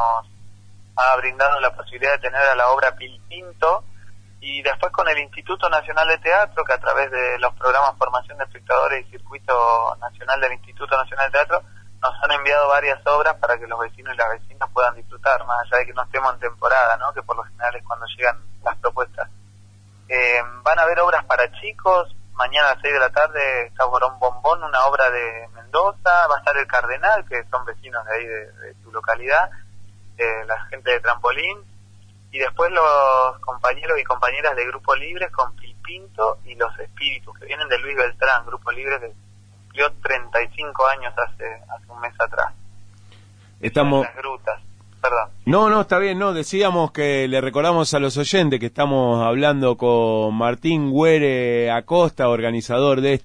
ha brindado la posibilidad de tener a la obra Pilpinto, y después con el Instituto Nacional de Teatro, que a través de los programas Formación de Espectadores y Circuito Nacional del Instituto Nacional de Teatro nos han enviado varias obras para que los vecinos y las vecinas puedan disfrutar, más allá de que no estemos en temporada, ¿no? Que por lo general es cuando llegan las propuestas. Van a haber obras para chicos, mañana a las 6 de la tarde está Borón Bombón, una obra de Mendoza, va a estar el Cardenal, que son vecinos de ahí de tu localidad, la gente de Trampolín, y después los compañeros y compañeras de Grupo Libre con Pilpinto y Los Espíritus, que vienen de Luis Beltrán, Grupo Libre que cumplió 35 años hace un mes atrás. Estamos... En las grutas. Perdón. No, está bien, decíamos que le recordamos a los oyentes que estamos hablando con Martín Güere Acosta, organizador de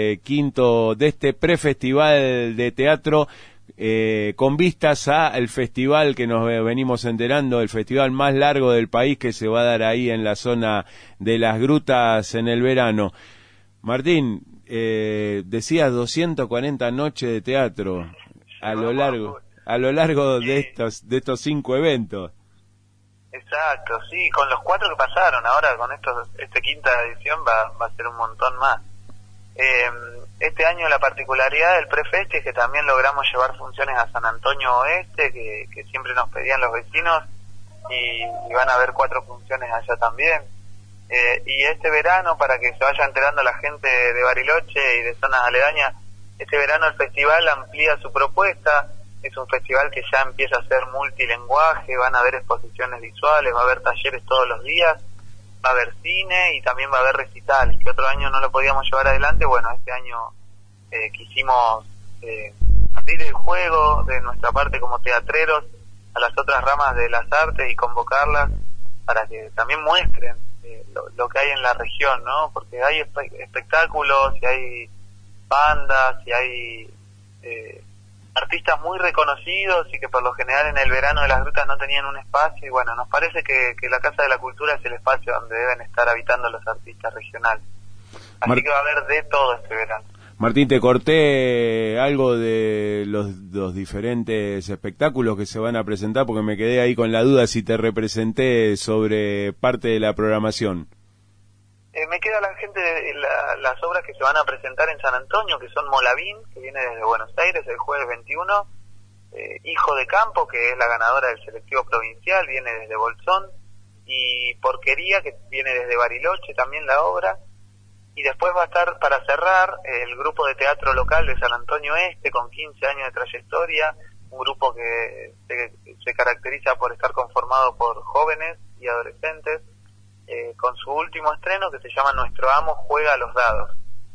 este prefestival de teatro, con vistas al festival que nos venimos enterando, el festival más largo del país que se va a dar ahí en la zona de las grutas en el verano. Martín, decías 240 noches de teatro a lo largo de estos 5 eventos. Exacto, sí, con los 4 que pasaron, ahora con esta quinta edición va a ser un montón más. Este año la particularidad del Prefesti es que también logramos llevar funciones a San Antonio Oeste, que siempre nos pedían los vecinos, y van a haber 4 funciones allá también. Y este verano, para que se vaya enterando la gente de Bariloche y de zonas aledañas, este verano el festival amplía su propuesta. Es un festival que ya empieza a ser multilingüaje, van a haber exposiciones visuales, va a haber talleres todos los días, va a haber cine y también va a haber recitales, que otro año no lo podíamos llevar adelante. Bueno, este año quisimos abrir el juego de nuestra parte como teatreros a las otras ramas de las artes y convocarlas para que también muestren lo que hay en la región, ¿no? Porque hay espectáculos, y hay bandas, y hay artistas muy reconocidos y que por lo general en el verano de las grutas no tenían un espacio, y bueno, nos parece que la Casa de la Cultura es el espacio donde deben estar habitando los artistas regionales. Así que va a haber de todo este verano. Martín, te corté algo de los diferentes espectáculos que se van a presentar porque me quedé ahí con la duda si te representé sobre parte de la programación. Me queda la gente de las obras que se van a presentar en San Antonio, que son Molavín, que viene desde Buenos Aires el jueves 21, Hijo de Campo, que es la ganadora del selectivo provincial, viene desde Bolsón, y Porquería, que viene desde Bariloche también la obra, y después va a estar para cerrar el grupo de teatro local de San Antonio Este, con 15 años de trayectoria, un grupo que se caracteriza por estar conformado por jóvenes y adolescentes, con su último estreno que se llama Nuestro Amo Juega a los Dados.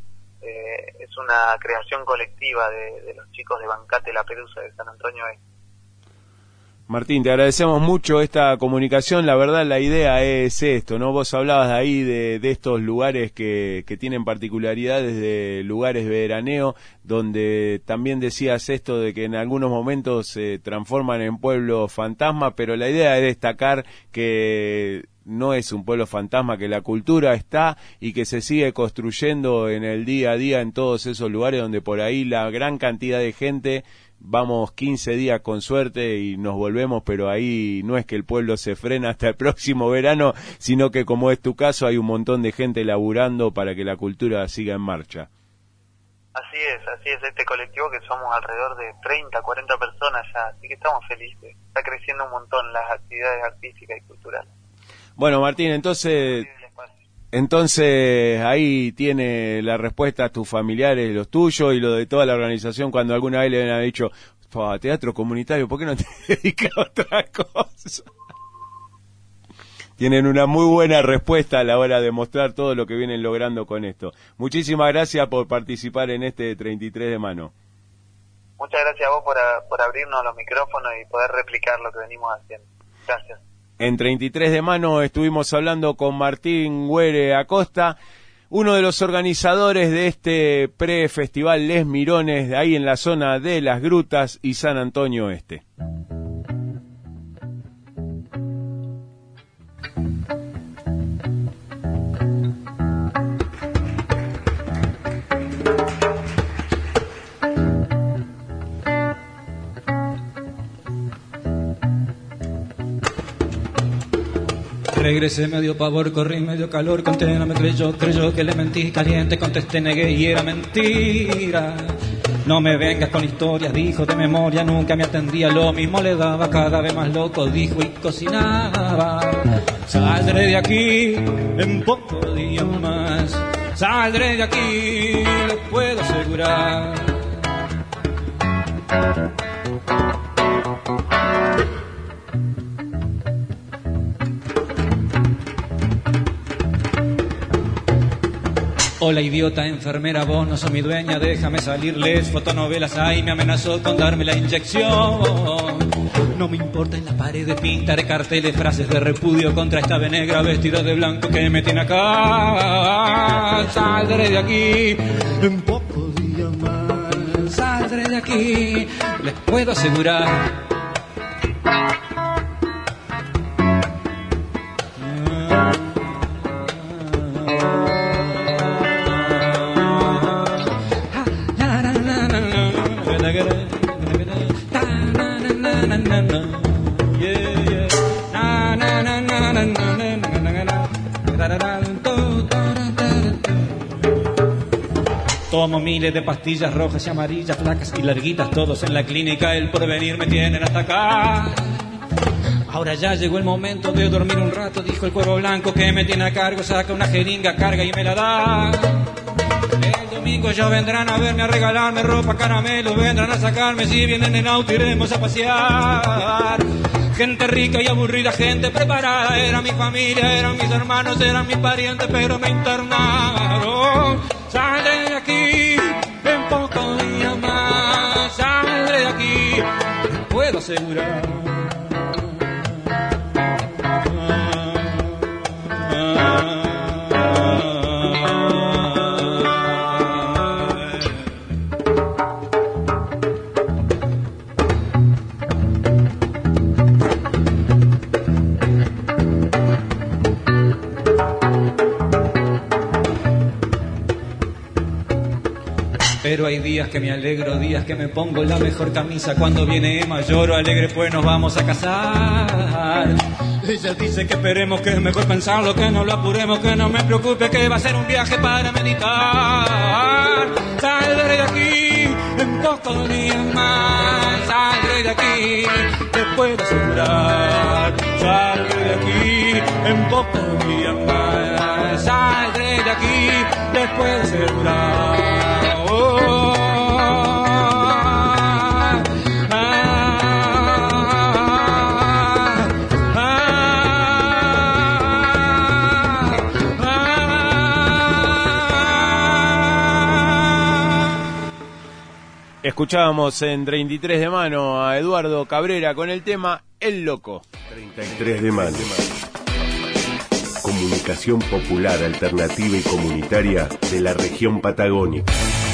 Es una creación colectiva de los chicos de Bancate La Pelusa de San Antonio Este. Martín, te agradecemos mucho esta comunicación. La verdad, la idea es esto, ¿no? Vos hablabas de ahí de estos lugares que tienen particularidades de lugares de veraneo, donde también decías esto de que en algunos momentos se transforman en pueblos fantasma, pero la idea es destacar que no es un pueblo fantasma, que la cultura está y que se sigue construyendo en el día a día en todos esos lugares donde por ahí la gran cantidad de gente, vamos 15 días con suerte y nos volvemos, pero ahí no es que el pueblo se frena hasta el próximo verano, sino que como es tu caso hay un montón de gente laburando para que la cultura siga en marcha. Así es, este colectivo que somos alrededor de 30, 40 personas ya, así que estamos felices, está creciendo un montón las actividades artísticas y culturales. Bueno, Martín, entonces ahí tiene la respuesta a tus familiares, los tuyos y lo de toda la organización cuando alguna vez le han dicho, teatro comunitario, ¿por qué no te dedicas a otra cosa? Tienen una muy buena respuesta a la hora de mostrar todo lo que vienen logrando con esto. Muchísimas gracias por participar en este 33 de mano. Muchas gracias a vos por abrirnos los micrófonos y poder replicar lo que venimos haciendo. Gracias. En 33 de mano estuvimos hablando con Martín Güere Acosta, uno de los organizadores de este pre-festival Les Mirones, de ahí en la zona de Las Grutas y San Antonio Este. Regresé, me dio pavor, corrí, me dio calor, conté, no me creyó que le mentí, caliente, contesté, negué y era mentira. No me vengas con historias, dijo de memoria, nunca me atendía, lo mismo le daba, cada vez más loco, dijo y cocinaba. Saldré de aquí en pocos días más, saldré de aquí, les puedo asegurar. Hola idiota, enfermera, vos no sos mi dueña, déjame salirles fotonovelas, ay, me amenazó con darme la inyección. No me importa, en la pared pintaré carteles, frases de repudio contra esta ave negra vestida de blanco que me tiene acá. Saldré de aquí en pocos días más, saldré de aquí, les puedo asegurar. Tomo miles de pastillas rojas y amarillas, flacas y larguitas, todos en la clínica, el porvenir me tienen hasta acá. Ahora ya llegó el momento de dormir un rato, dijo el cuervo blanco que me tiene a cargo, saca una jeringa, carga y me la da. El domingo ya vendrán a verme, a regalarme ropa, caramelos, vendrán a sacarme, si vienen en auto iremos a pasear. Gente rica y aburrida, gente preparada, era mi familia, eran mis hermanos, eran mis parientes, pero me internaron. Saldré de aquí en pocos días más, saldré de aquí, puedo asegurar. Pero hay días que me alegro, días que me pongo la mejor camisa. Cuando viene Emma lloro alegre, pues nos vamos a casar. Ella dice que esperemos, que es mejor pensarlo, que no lo apuremos, que no me preocupe, que va a ser un viaje para meditar. Saldré de aquí en pocos días más, saldré de aquí, te puedo asegurar. Saldré de aquí en pocos días más, saldré de aquí, te puedo asegurar. Escuchábamos en 33 de mano a Eduardo Cabrera con el tema El Loco. 33 de mano. Comunicación popular, alternativa y comunitaria de la región patagónica.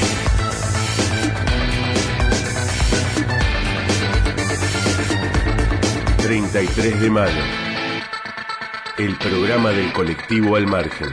...33 de mano... el programa del colectivo Al Margen.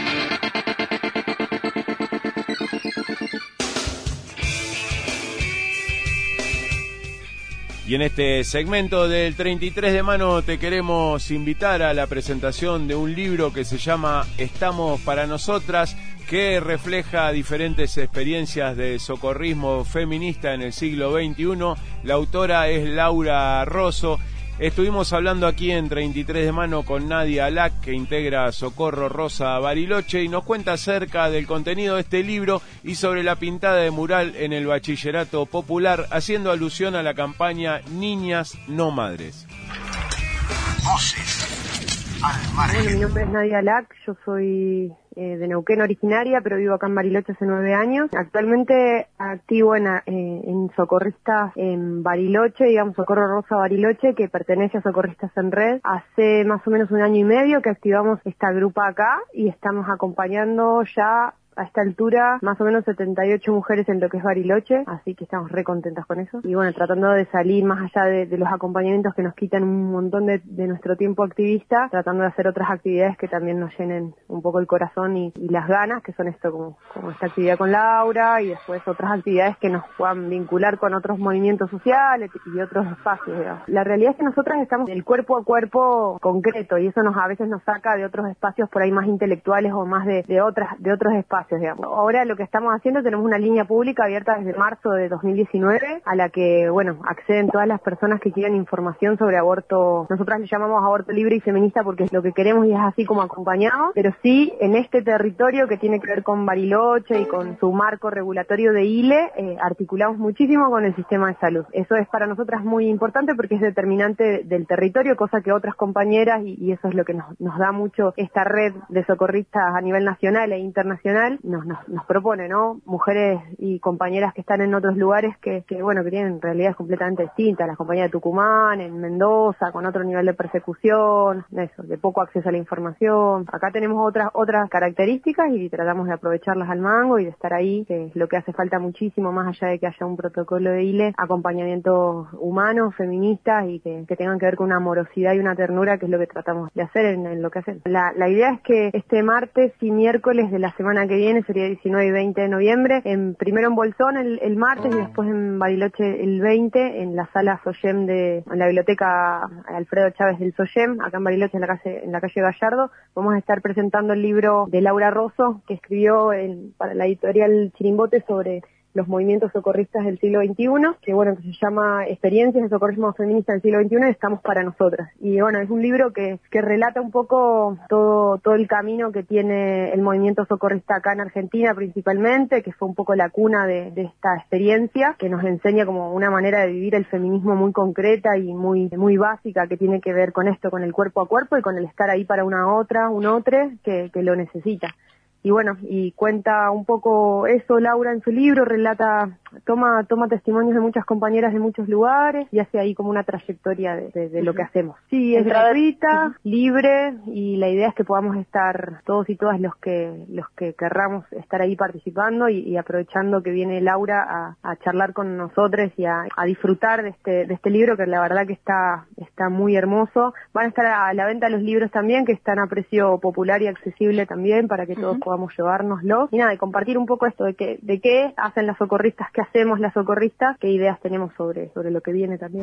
Y en este segmento del 33 de mano te queremos invitar a la presentación de un libro que se llama Estamos para Nosotras, que refleja diferentes experiencias de socorrismo feminista en el siglo XXI. La autora es Laura Rosso. Estuvimos hablando aquí en 33 de mano con Nadia Alac, que integra Socorro Rosa Bariloche, y nos cuenta acerca del contenido de este libro y sobre la pintada de mural en el bachillerato popular, haciendo alusión a la campaña Niñas no Madres. Bueno, mi nombre es Nadia Alac, yo soy de Neuquén originaria, pero vivo acá en Bariloche hace 9 años. Actualmente activo en Socorristas en Bariloche, digamos Socorro Rosa Bariloche, que pertenece a Socorristas en Red. Hace más o menos 1 año y medio que activamos esta grupa acá y estamos acompañando ya a esta altura más o menos 78 mujeres en lo que es Bariloche, así que estamos re contentas con eso. Y bueno, tratando de salir más allá de los acompañamientos que nos quitan un montón de nuestro tiempo activista, tratando de hacer otras actividades que también nos llenen un poco el corazón y las ganas, que son esto como esta actividad con Laura, y después otras actividades que nos puedan vincular con otros movimientos sociales y otros espacios, digamos. La realidad es que nosotras estamos del cuerpo a cuerpo concreto, y eso a veces nos saca de otros espacios por ahí más intelectuales o más de otros espacios. espacios, digamos. Ahora lo que estamos haciendo, tenemos una línea pública abierta desde marzo de 2019, a la que, bueno, acceden todas las personas que quieran información sobre aborto. Nosotras le llamamos aborto libre y feminista porque es lo que queremos y es así como acompañado, pero sí en este territorio que tiene que ver con Bariloche y con su marco regulatorio de ILE, articulamos muchísimo con el sistema de salud. Eso es para nosotras muy importante porque es determinante del territorio, cosa que otras compañeras, y eso es lo que nos da mucho esta red de socorristas a nivel nacional e internacional, nos propone, ¿no? Mujeres y compañeras que están en otros lugares que bueno, que tienen realidades completamente distintas, las compañías de Tucumán, en Mendoza, con otro nivel de persecución, eso, de poco acceso a la información. Acá tenemos otras características y tratamos de aprovecharlas al mango y de estar ahí, que es lo que hace falta muchísimo, más allá de que haya un protocolo de ILE, acompañamientos humanos, feministas y que tengan que ver con una amorosidad y una ternura, que es lo que tratamos de hacer en lo que hacemos. La idea es que este martes y miércoles de la semana que viene, sería 19 y 20 de noviembre, primero en Bolsón el martes y después en Bariloche el 20, en la sala Soyem en la biblioteca Alfredo Chávez del Soyem, acá en Bariloche, en la calle Gallardo, vamos a estar presentando el libro de Laura Rosso, que escribió para la editorial Chirimbote sobre los movimientos socorristas del siglo XXI, que se llama Experiencias de Socorrismo Feminista del siglo XXI, estamos para nosotras. Y bueno, es un libro que relata un poco todo el camino que tiene el movimiento socorrista acá en Argentina principalmente, que fue un poco la cuna de esta experiencia, que nos enseña como una manera de vivir el feminismo muy concreta y muy básica, que tiene que ver con esto, con el cuerpo a cuerpo y con el estar ahí para un otro que lo necesita. Y bueno, y cuenta un poco eso Laura en su libro, relata, toma testimonios de muchas compañeras de muchos lugares y hace ahí como una trayectoria de lo que hacemos. Sí, es gratuita, libre, y la idea es que podamos estar todos y todas los que querramos estar ahí participando y aprovechando que viene Laura a charlar con nosotros y a disfrutar de este libro, que la verdad que está muy hermoso. Van a estar a la venta los libros también, que están a precio popular y accesible también, para que todos podamos llevárnoslo. Y nada, y compartir un poco esto de qué hacen las socorristas, qué hacemos las socorristas, qué ideas tenemos sobre lo que viene también.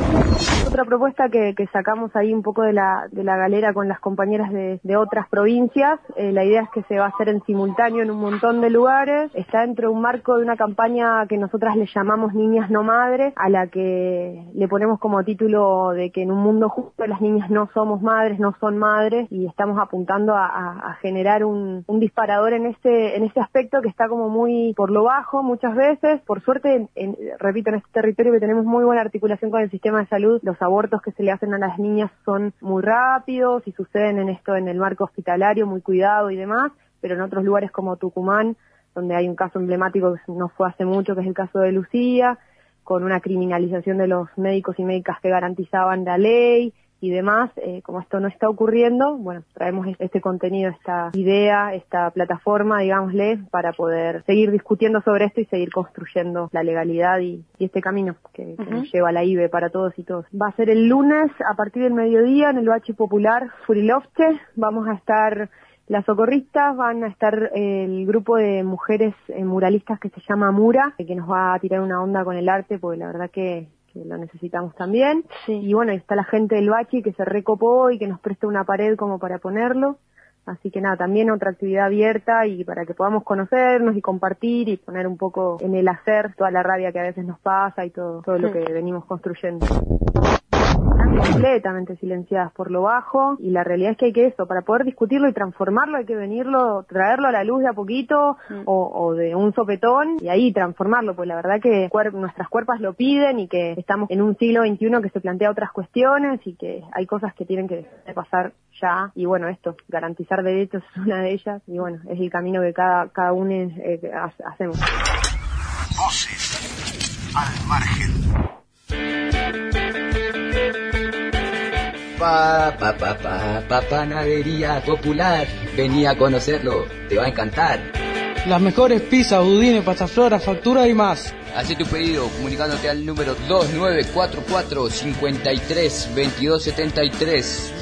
Otra propuesta que sacamos ahí un poco de la galera con las compañeras de otras provincias, la idea es que se va a hacer en simultáneo en un montón de lugares. Está dentro de un marco de una campaña que nosotras le llamamos Niñas no Madres, a la que le ponemos como título de que en un mundo justo las niñas no somos madres, no son madres, y estamos apuntando a generar un disparador en este aspecto que está como muy por lo bajo muchas veces. Por suerte, repito, en este territorio que tenemos muy buena articulación con el sistema de salud, los abortos que se le hacen a las niñas son muy rápidos y suceden en el marco hospitalario, muy cuidado y demás, pero en otros lugares como Tucumán, donde hay un caso emblemático que no fue hace mucho, que es el caso de Lucía, con una criminalización de los médicos y médicas que garantizaban la ley y demás, como esto no está ocurriendo, bueno, traemos este contenido, esta idea, esta plataforma, digámosle, para poder seguir discutiendo sobre esto y seguir construyendo la legalidad y este camino que nos lleva a la IBE para todos y todas. Va a ser el lunes a partir del mediodía en el Bachi Popular Furilofte. Vamos a estar las socorristas, van a estar el grupo de mujeres muralistas que se llama Mura, que nos va a tirar una onda con el arte, porque la verdad que lo necesitamos también. Sí. Y bueno, está la gente del Bachi que se recopó y que nos presta una pared como para ponerlo. Así que nada, también otra actividad abierta y para que podamos conocernos y compartir y poner un poco en el hacer toda la rabia que a veces nos pasa y todo lo que venimos construyendo. Completamente silenciadas por lo bajo, y la realidad es que para poder discutirlo y transformarlo hay que traerlo a la luz de a poquito o de un sopetón y ahí transformarlo, pues la verdad que nuestras cuerpas lo piden y que estamos en un siglo XXI que se plantea otras cuestiones y que hay cosas que tienen que pasar ya, y bueno, garantizar derechos es una de ellas, y bueno, es el camino que cada uno hacemos. Voces al margen. Panadería Popular. Vení a conocerlo, te va a encantar. Las mejores pizzas, budines, pasaflora, factura y más. Haz tu pedido comunicándote al número 2944-532273.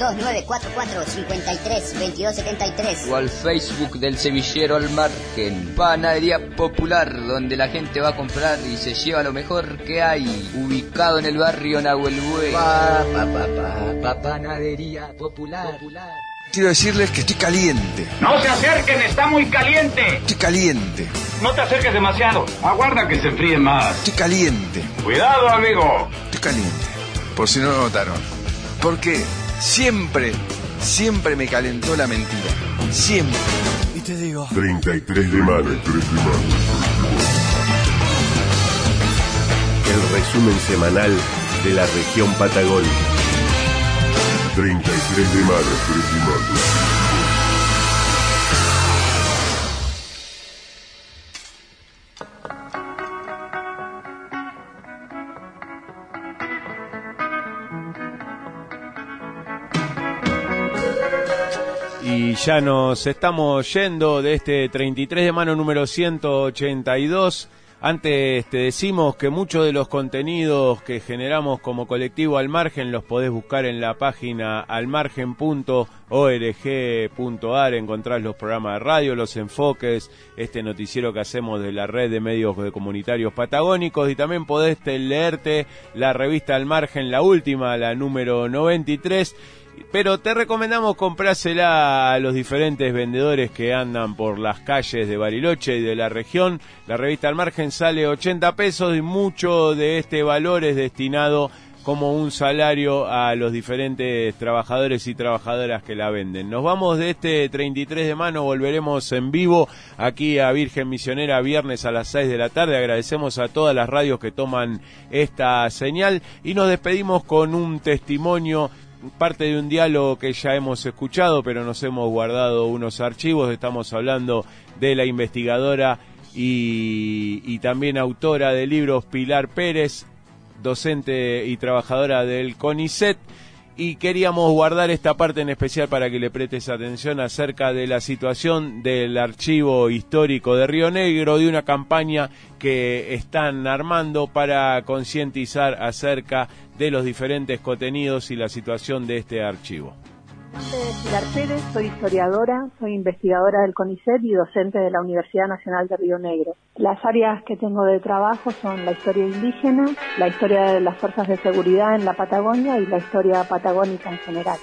2944-532273. O al Facebook del Semillero al Margen. Panadería Popular, donde la gente va a comprar y se lleva lo mejor que hay. Ubicado en el barrio Nahuel Buey. Panadería Popular. quiero decirles que estoy caliente. No se acerquen, está muy caliente. Estoy caliente. No te acerques demasiado, aguarda que se enfríe más. Estoy caliente. Cuidado, amigo. Estoy caliente, por si no lo notaron. Porque siempre me calentó la mentira. Siempre. Y te digo... 33 de mayo. El resumen semanal de la región patagónica. 33 de mayo. Y ya nos estamos yendo de este 33 de mano número 182. Antes te decimos que muchos de los contenidos que generamos como colectivo Al Margen los podés buscar en la página almargen.org.ar. Encontrás los programas de radio, los enfoques, este noticiero que hacemos de la red de medios comunitarios patagónicos, y también podés leerte la revista Al Margen, la última, la número 93. Pero te recomendamos comprársela a los diferentes vendedores que andan por las calles de Bariloche y de la región. La revista Al Margen sale 80 pesos y mucho de este valor es destinado como un salario a los diferentes trabajadores y trabajadoras que la venden. Nos vamos de este 33 de mano, volveremos en vivo aquí a Virgen Misionera viernes a las 6 de la tarde. Agradecemos a todas las radios que toman esta señal y nos despedimos con un testimonio, parte de un diálogo que ya hemos escuchado, pero nos hemos guardado unos archivos. Estamos hablando de la investigadora y también autora de libros Pilar Pérez, docente y trabajadora del CONICET, y queríamos guardar esta parte en especial para que le prestes atención acerca de la situación del archivo histórico de Río Negro, de una campaña que están armando para concientizar acerca de los diferentes contenidos y la situación de este archivo. Soy Pilar Pérez, soy historiadora, soy investigadora del CONICET y docente de la Universidad Nacional de Río Negro. Las áreas que tengo de trabajo son la historia indígena, la historia de las fuerzas de seguridad en la Patagonia y la historia patagónica en general.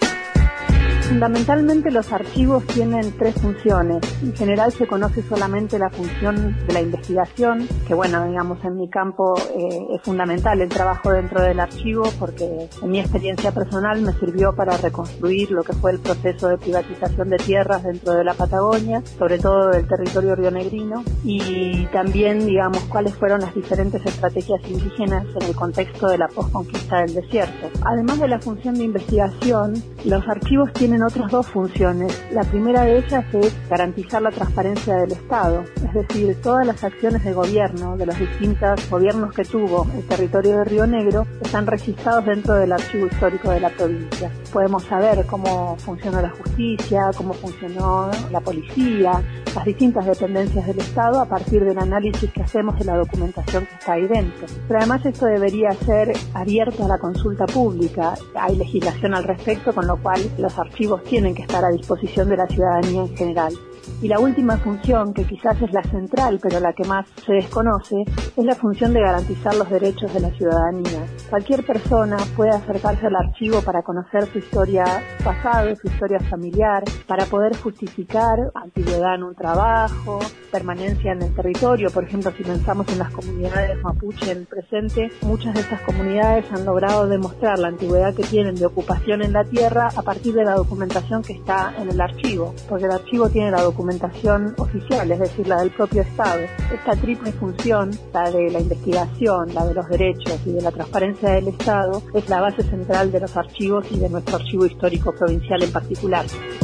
Fundamentalmente los archivos tienen tres funciones. En general se conoce solamente la función de la investigación, que bueno, digamos en mi campo es fundamental el trabajo dentro del archivo porque en mi experiencia personal me sirvió para reconstruir lo que fue el proceso de privatización de tierras dentro de la Patagonia, sobre todo del territorio rionegrino, y también digamos cuáles fueron las diferentes estrategias indígenas en el contexto de la posconquista del desierto. Además de la función de investigación, los archivos tienen otras dos funciones. La primera de ellas es garantizar la transparencia del Estado, es decir, todas las acciones de gobierno, de los distintos gobiernos que tuvo el territorio de Río Negro, están registrados dentro del archivo histórico de la provincia. Podemos saber cómo funcionó la justicia, cómo funcionó la policía, las distintas dependencias del Estado a partir del análisis que hacemos de la documentación que está ahí dentro. Pero además esto debería ser abierto a la consulta pública. Hay legislación al respecto, con lo cual los archivos tienen que estar a disposición de la ciudadanía en general. Y la última función, que quizás es la central, pero la que más se desconoce, es la función de garantizar los derechos de la ciudadanía. Cualquier persona puede acercarse al archivo para conocer su historia pasada, su historia familiar, para poder justificar antigüedad en un trabajo, permanencia en el territorio. Por ejemplo, si pensamos en las comunidades mapuche en el presente, muchas de estas comunidades han logrado demostrar la antigüedad que tienen de ocupación en la tierra a partir de la documentación que está en el archivo, porque el archivo tiene la documentación oficial, es decir, la del propio Estado. Esta triple función, la de la investigación, la de los derechos y de la transparencia del Estado, es la base central de los archivos y de nuestro archivo histórico provincial en particular.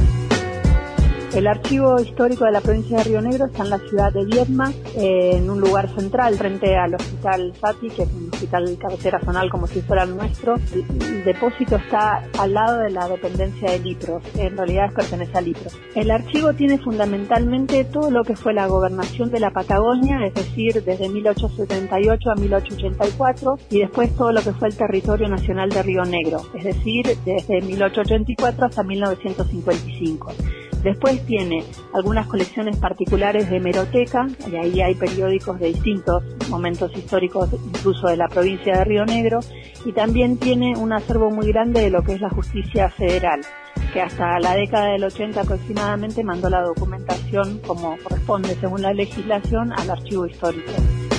El archivo histórico de la provincia de Río Negro está en la ciudad de Viedma, en un lugar central frente al hospital Sati, que es un hospital cabecera zonal como si fuera el nuestro. El depósito está al lado de la dependencia de Lipros, en realidad pertenece a Lipros. El archivo tiene fundamentalmente todo lo que fue la gobernación de la Patagonia, es decir, desde 1878 a 1884, y después todo lo que fue el territorio nacional de Río Negro, es decir, desde 1884 hasta 1955. Después tiene algunas colecciones particulares de hemeroteca, y ahí hay periódicos de distintos momentos históricos, incluso de la provincia de Río Negro, y también tiene un acervo muy grande de lo que es la justicia federal, que hasta la década del 80 aproximadamente mandó la documentación como corresponde según la legislación al archivo histórico.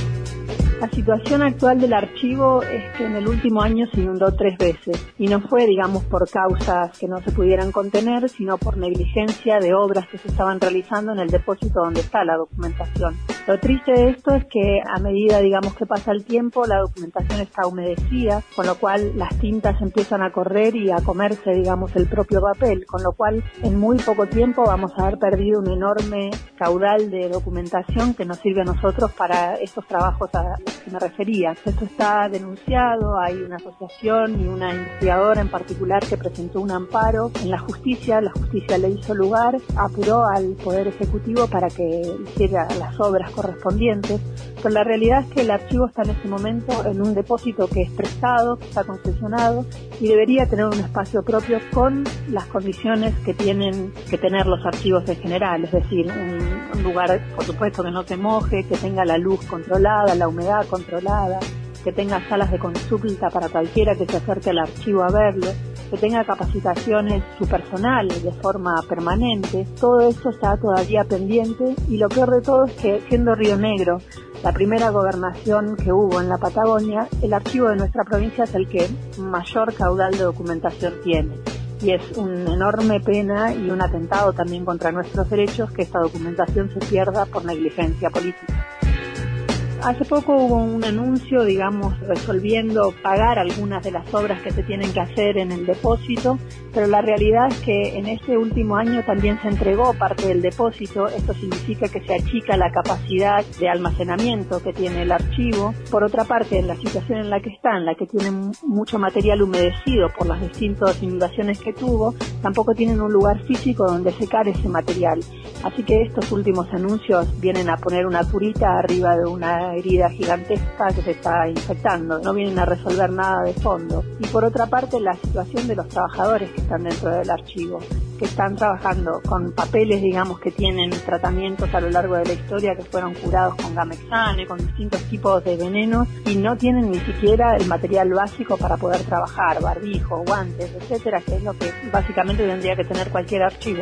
La situación actual del archivo es que en el último año se inundó 3 veces y no fue, digamos, por causas que no se pudieran contener, sino por negligencia de obras que se estaban realizando en el depósito donde está la documentación. Lo triste de esto es que a medida, digamos, que pasa el tiempo, la documentación está humedecida, con lo cual las tintas empiezan a correr y a comerse, digamos, el propio papel, con lo cual en muy poco tiempo vamos a haber perdido un enorme caudal de documentación que nos sirve a nosotros para estos trabajos a los que me refería. Esto está denunciado, hay una asociación y una investigadora en particular que presentó un amparo en la justicia le hizo lugar, apuró al Poder Ejecutivo para que hiciera las obras correspondientes, pero la realidad es que el archivo está en este momento en un depósito que es prestado, que está concesionado y debería tener un espacio propio con las condiciones que tienen que tener los archivos en general, es decir, un lugar, por supuesto, que no se moje, que tenga la luz controlada, la humedad controlada, que tenga salas de consulta para cualquiera que se acerque al archivo a verlo, que tenga capacitaciones su personal de forma permanente. Todo eso está todavía pendiente y lo peor de todo es que, siendo Río Negro la primera gobernación que hubo en la Patagonia, el archivo de nuestra provincia es el que mayor caudal de documentación tiene. Y es una enorme pena y un atentado también contra nuestros derechos que esta documentación se pierda por negligencia política. Hace poco hubo un anuncio, digamos, resolviendo pagar algunas de las obras que se tienen que hacer en el depósito, pero la realidad es que en este último año también se entregó parte del depósito. Esto significa que se achica la capacidad de almacenamiento que tiene el archivo. Por otra parte, en la situación en la que está, en la que tiene mucho material humedecido por las distintas inundaciones que tuvo, tampoco tienen un lugar físico donde secar ese material. Así que estos últimos anuncios vienen a poner una curita arriba de una herida gigantesca que se está infectando, no vienen a resolver nada de fondo. Y por otra parte, la situación de los trabajadores que están dentro del archivo, que están trabajando con papeles, digamos, que tienen tratamientos a lo largo de la historia que fueron curados con gamexane, con distintos tipos de venenos, y no tienen ni siquiera el material básico para poder trabajar, barbijo, guantes, etcétera, que es lo que básicamente tendría que tener cualquier archivo.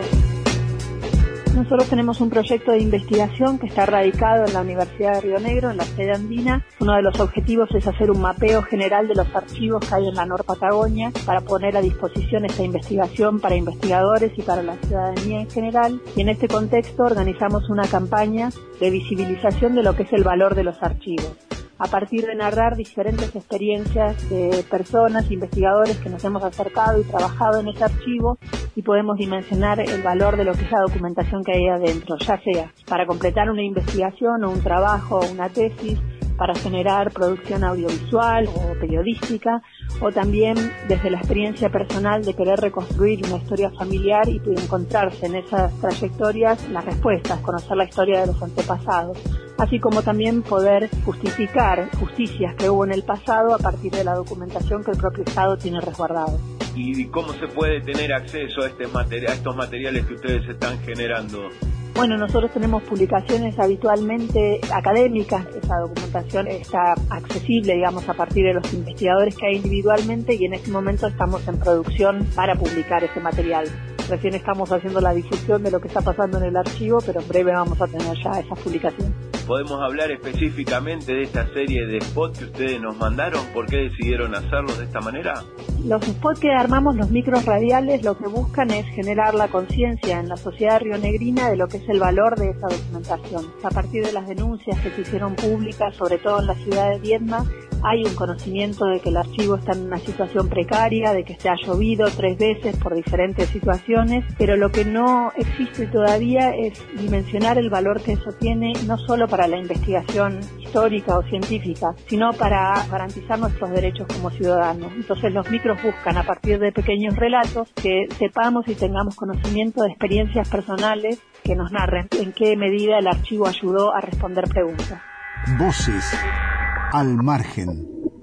Nosotros tenemos un proyecto de investigación que está radicado en la Universidad de Río Negro, en la sede andina. Uno de los objetivos es hacer un mapeo general de los archivos que hay en la Norpatagonia para poner a disposición esta investigación para investigadores y para la ciudadanía en general. Y en este contexto organizamos una campaña de visibilización de lo que es el valor de los archivos, a partir de narrar diferentes experiencias de personas, investigadores que nos hemos acercado y trabajado en ese archivo, y podemos dimensionar el valor de lo que es la documentación que hay adentro, ya sea para completar una investigación o un trabajo o una tesis, para generar producción audiovisual o periodística, o también desde la experiencia personal de querer reconstruir una historia familiar y encontrarse en esas trayectorias las respuestas, conocer la historia de los antepasados, así como también poder justificar justicias que hubo en el pasado a partir de la documentación que el propio Estado tiene resguardado. ¿Y cómo se puede tener acceso a estos materiales que ustedes están generando? Bueno, nosotros tenemos publicaciones habitualmente académicas. Esa documentación está accesible, digamos, a partir de los investigadores que hay individualmente, y en este momento estamos en producción para publicar ese material. Recién estamos haciendo la difusión de lo que está pasando en el archivo, pero en breve vamos a tener ya esas publicaciones. ¿Podemos hablar específicamente de esta serie de spots que ustedes nos mandaron? ¿Por qué decidieron hacerlo de esta manera? Los spots que armamos, los micros radiales, lo que buscan es generar la conciencia en la sociedad rionegrina de lo que es el valor de esa documentación. A partir de las denuncias que se hicieron públicas, sobre todo en la ciudad de Viedma, hay un conocimiento de que el archivo está en una situación precaria, de que se ha llovido 3 veces por diferentes situaciones, pero lo que no existe todavía es dimensionar el valor que eso tiene, no solo para la investigación histórica o científica, sino para garantizar nuestros derechos como ciudadanos. Entonces los micros buscan, a partir de pequeños relatos, que sepamos y tengamos conocimiento de experiencias personales que nos narren en qué medida el archivo ayudó a responder preguntas. Voces al margen.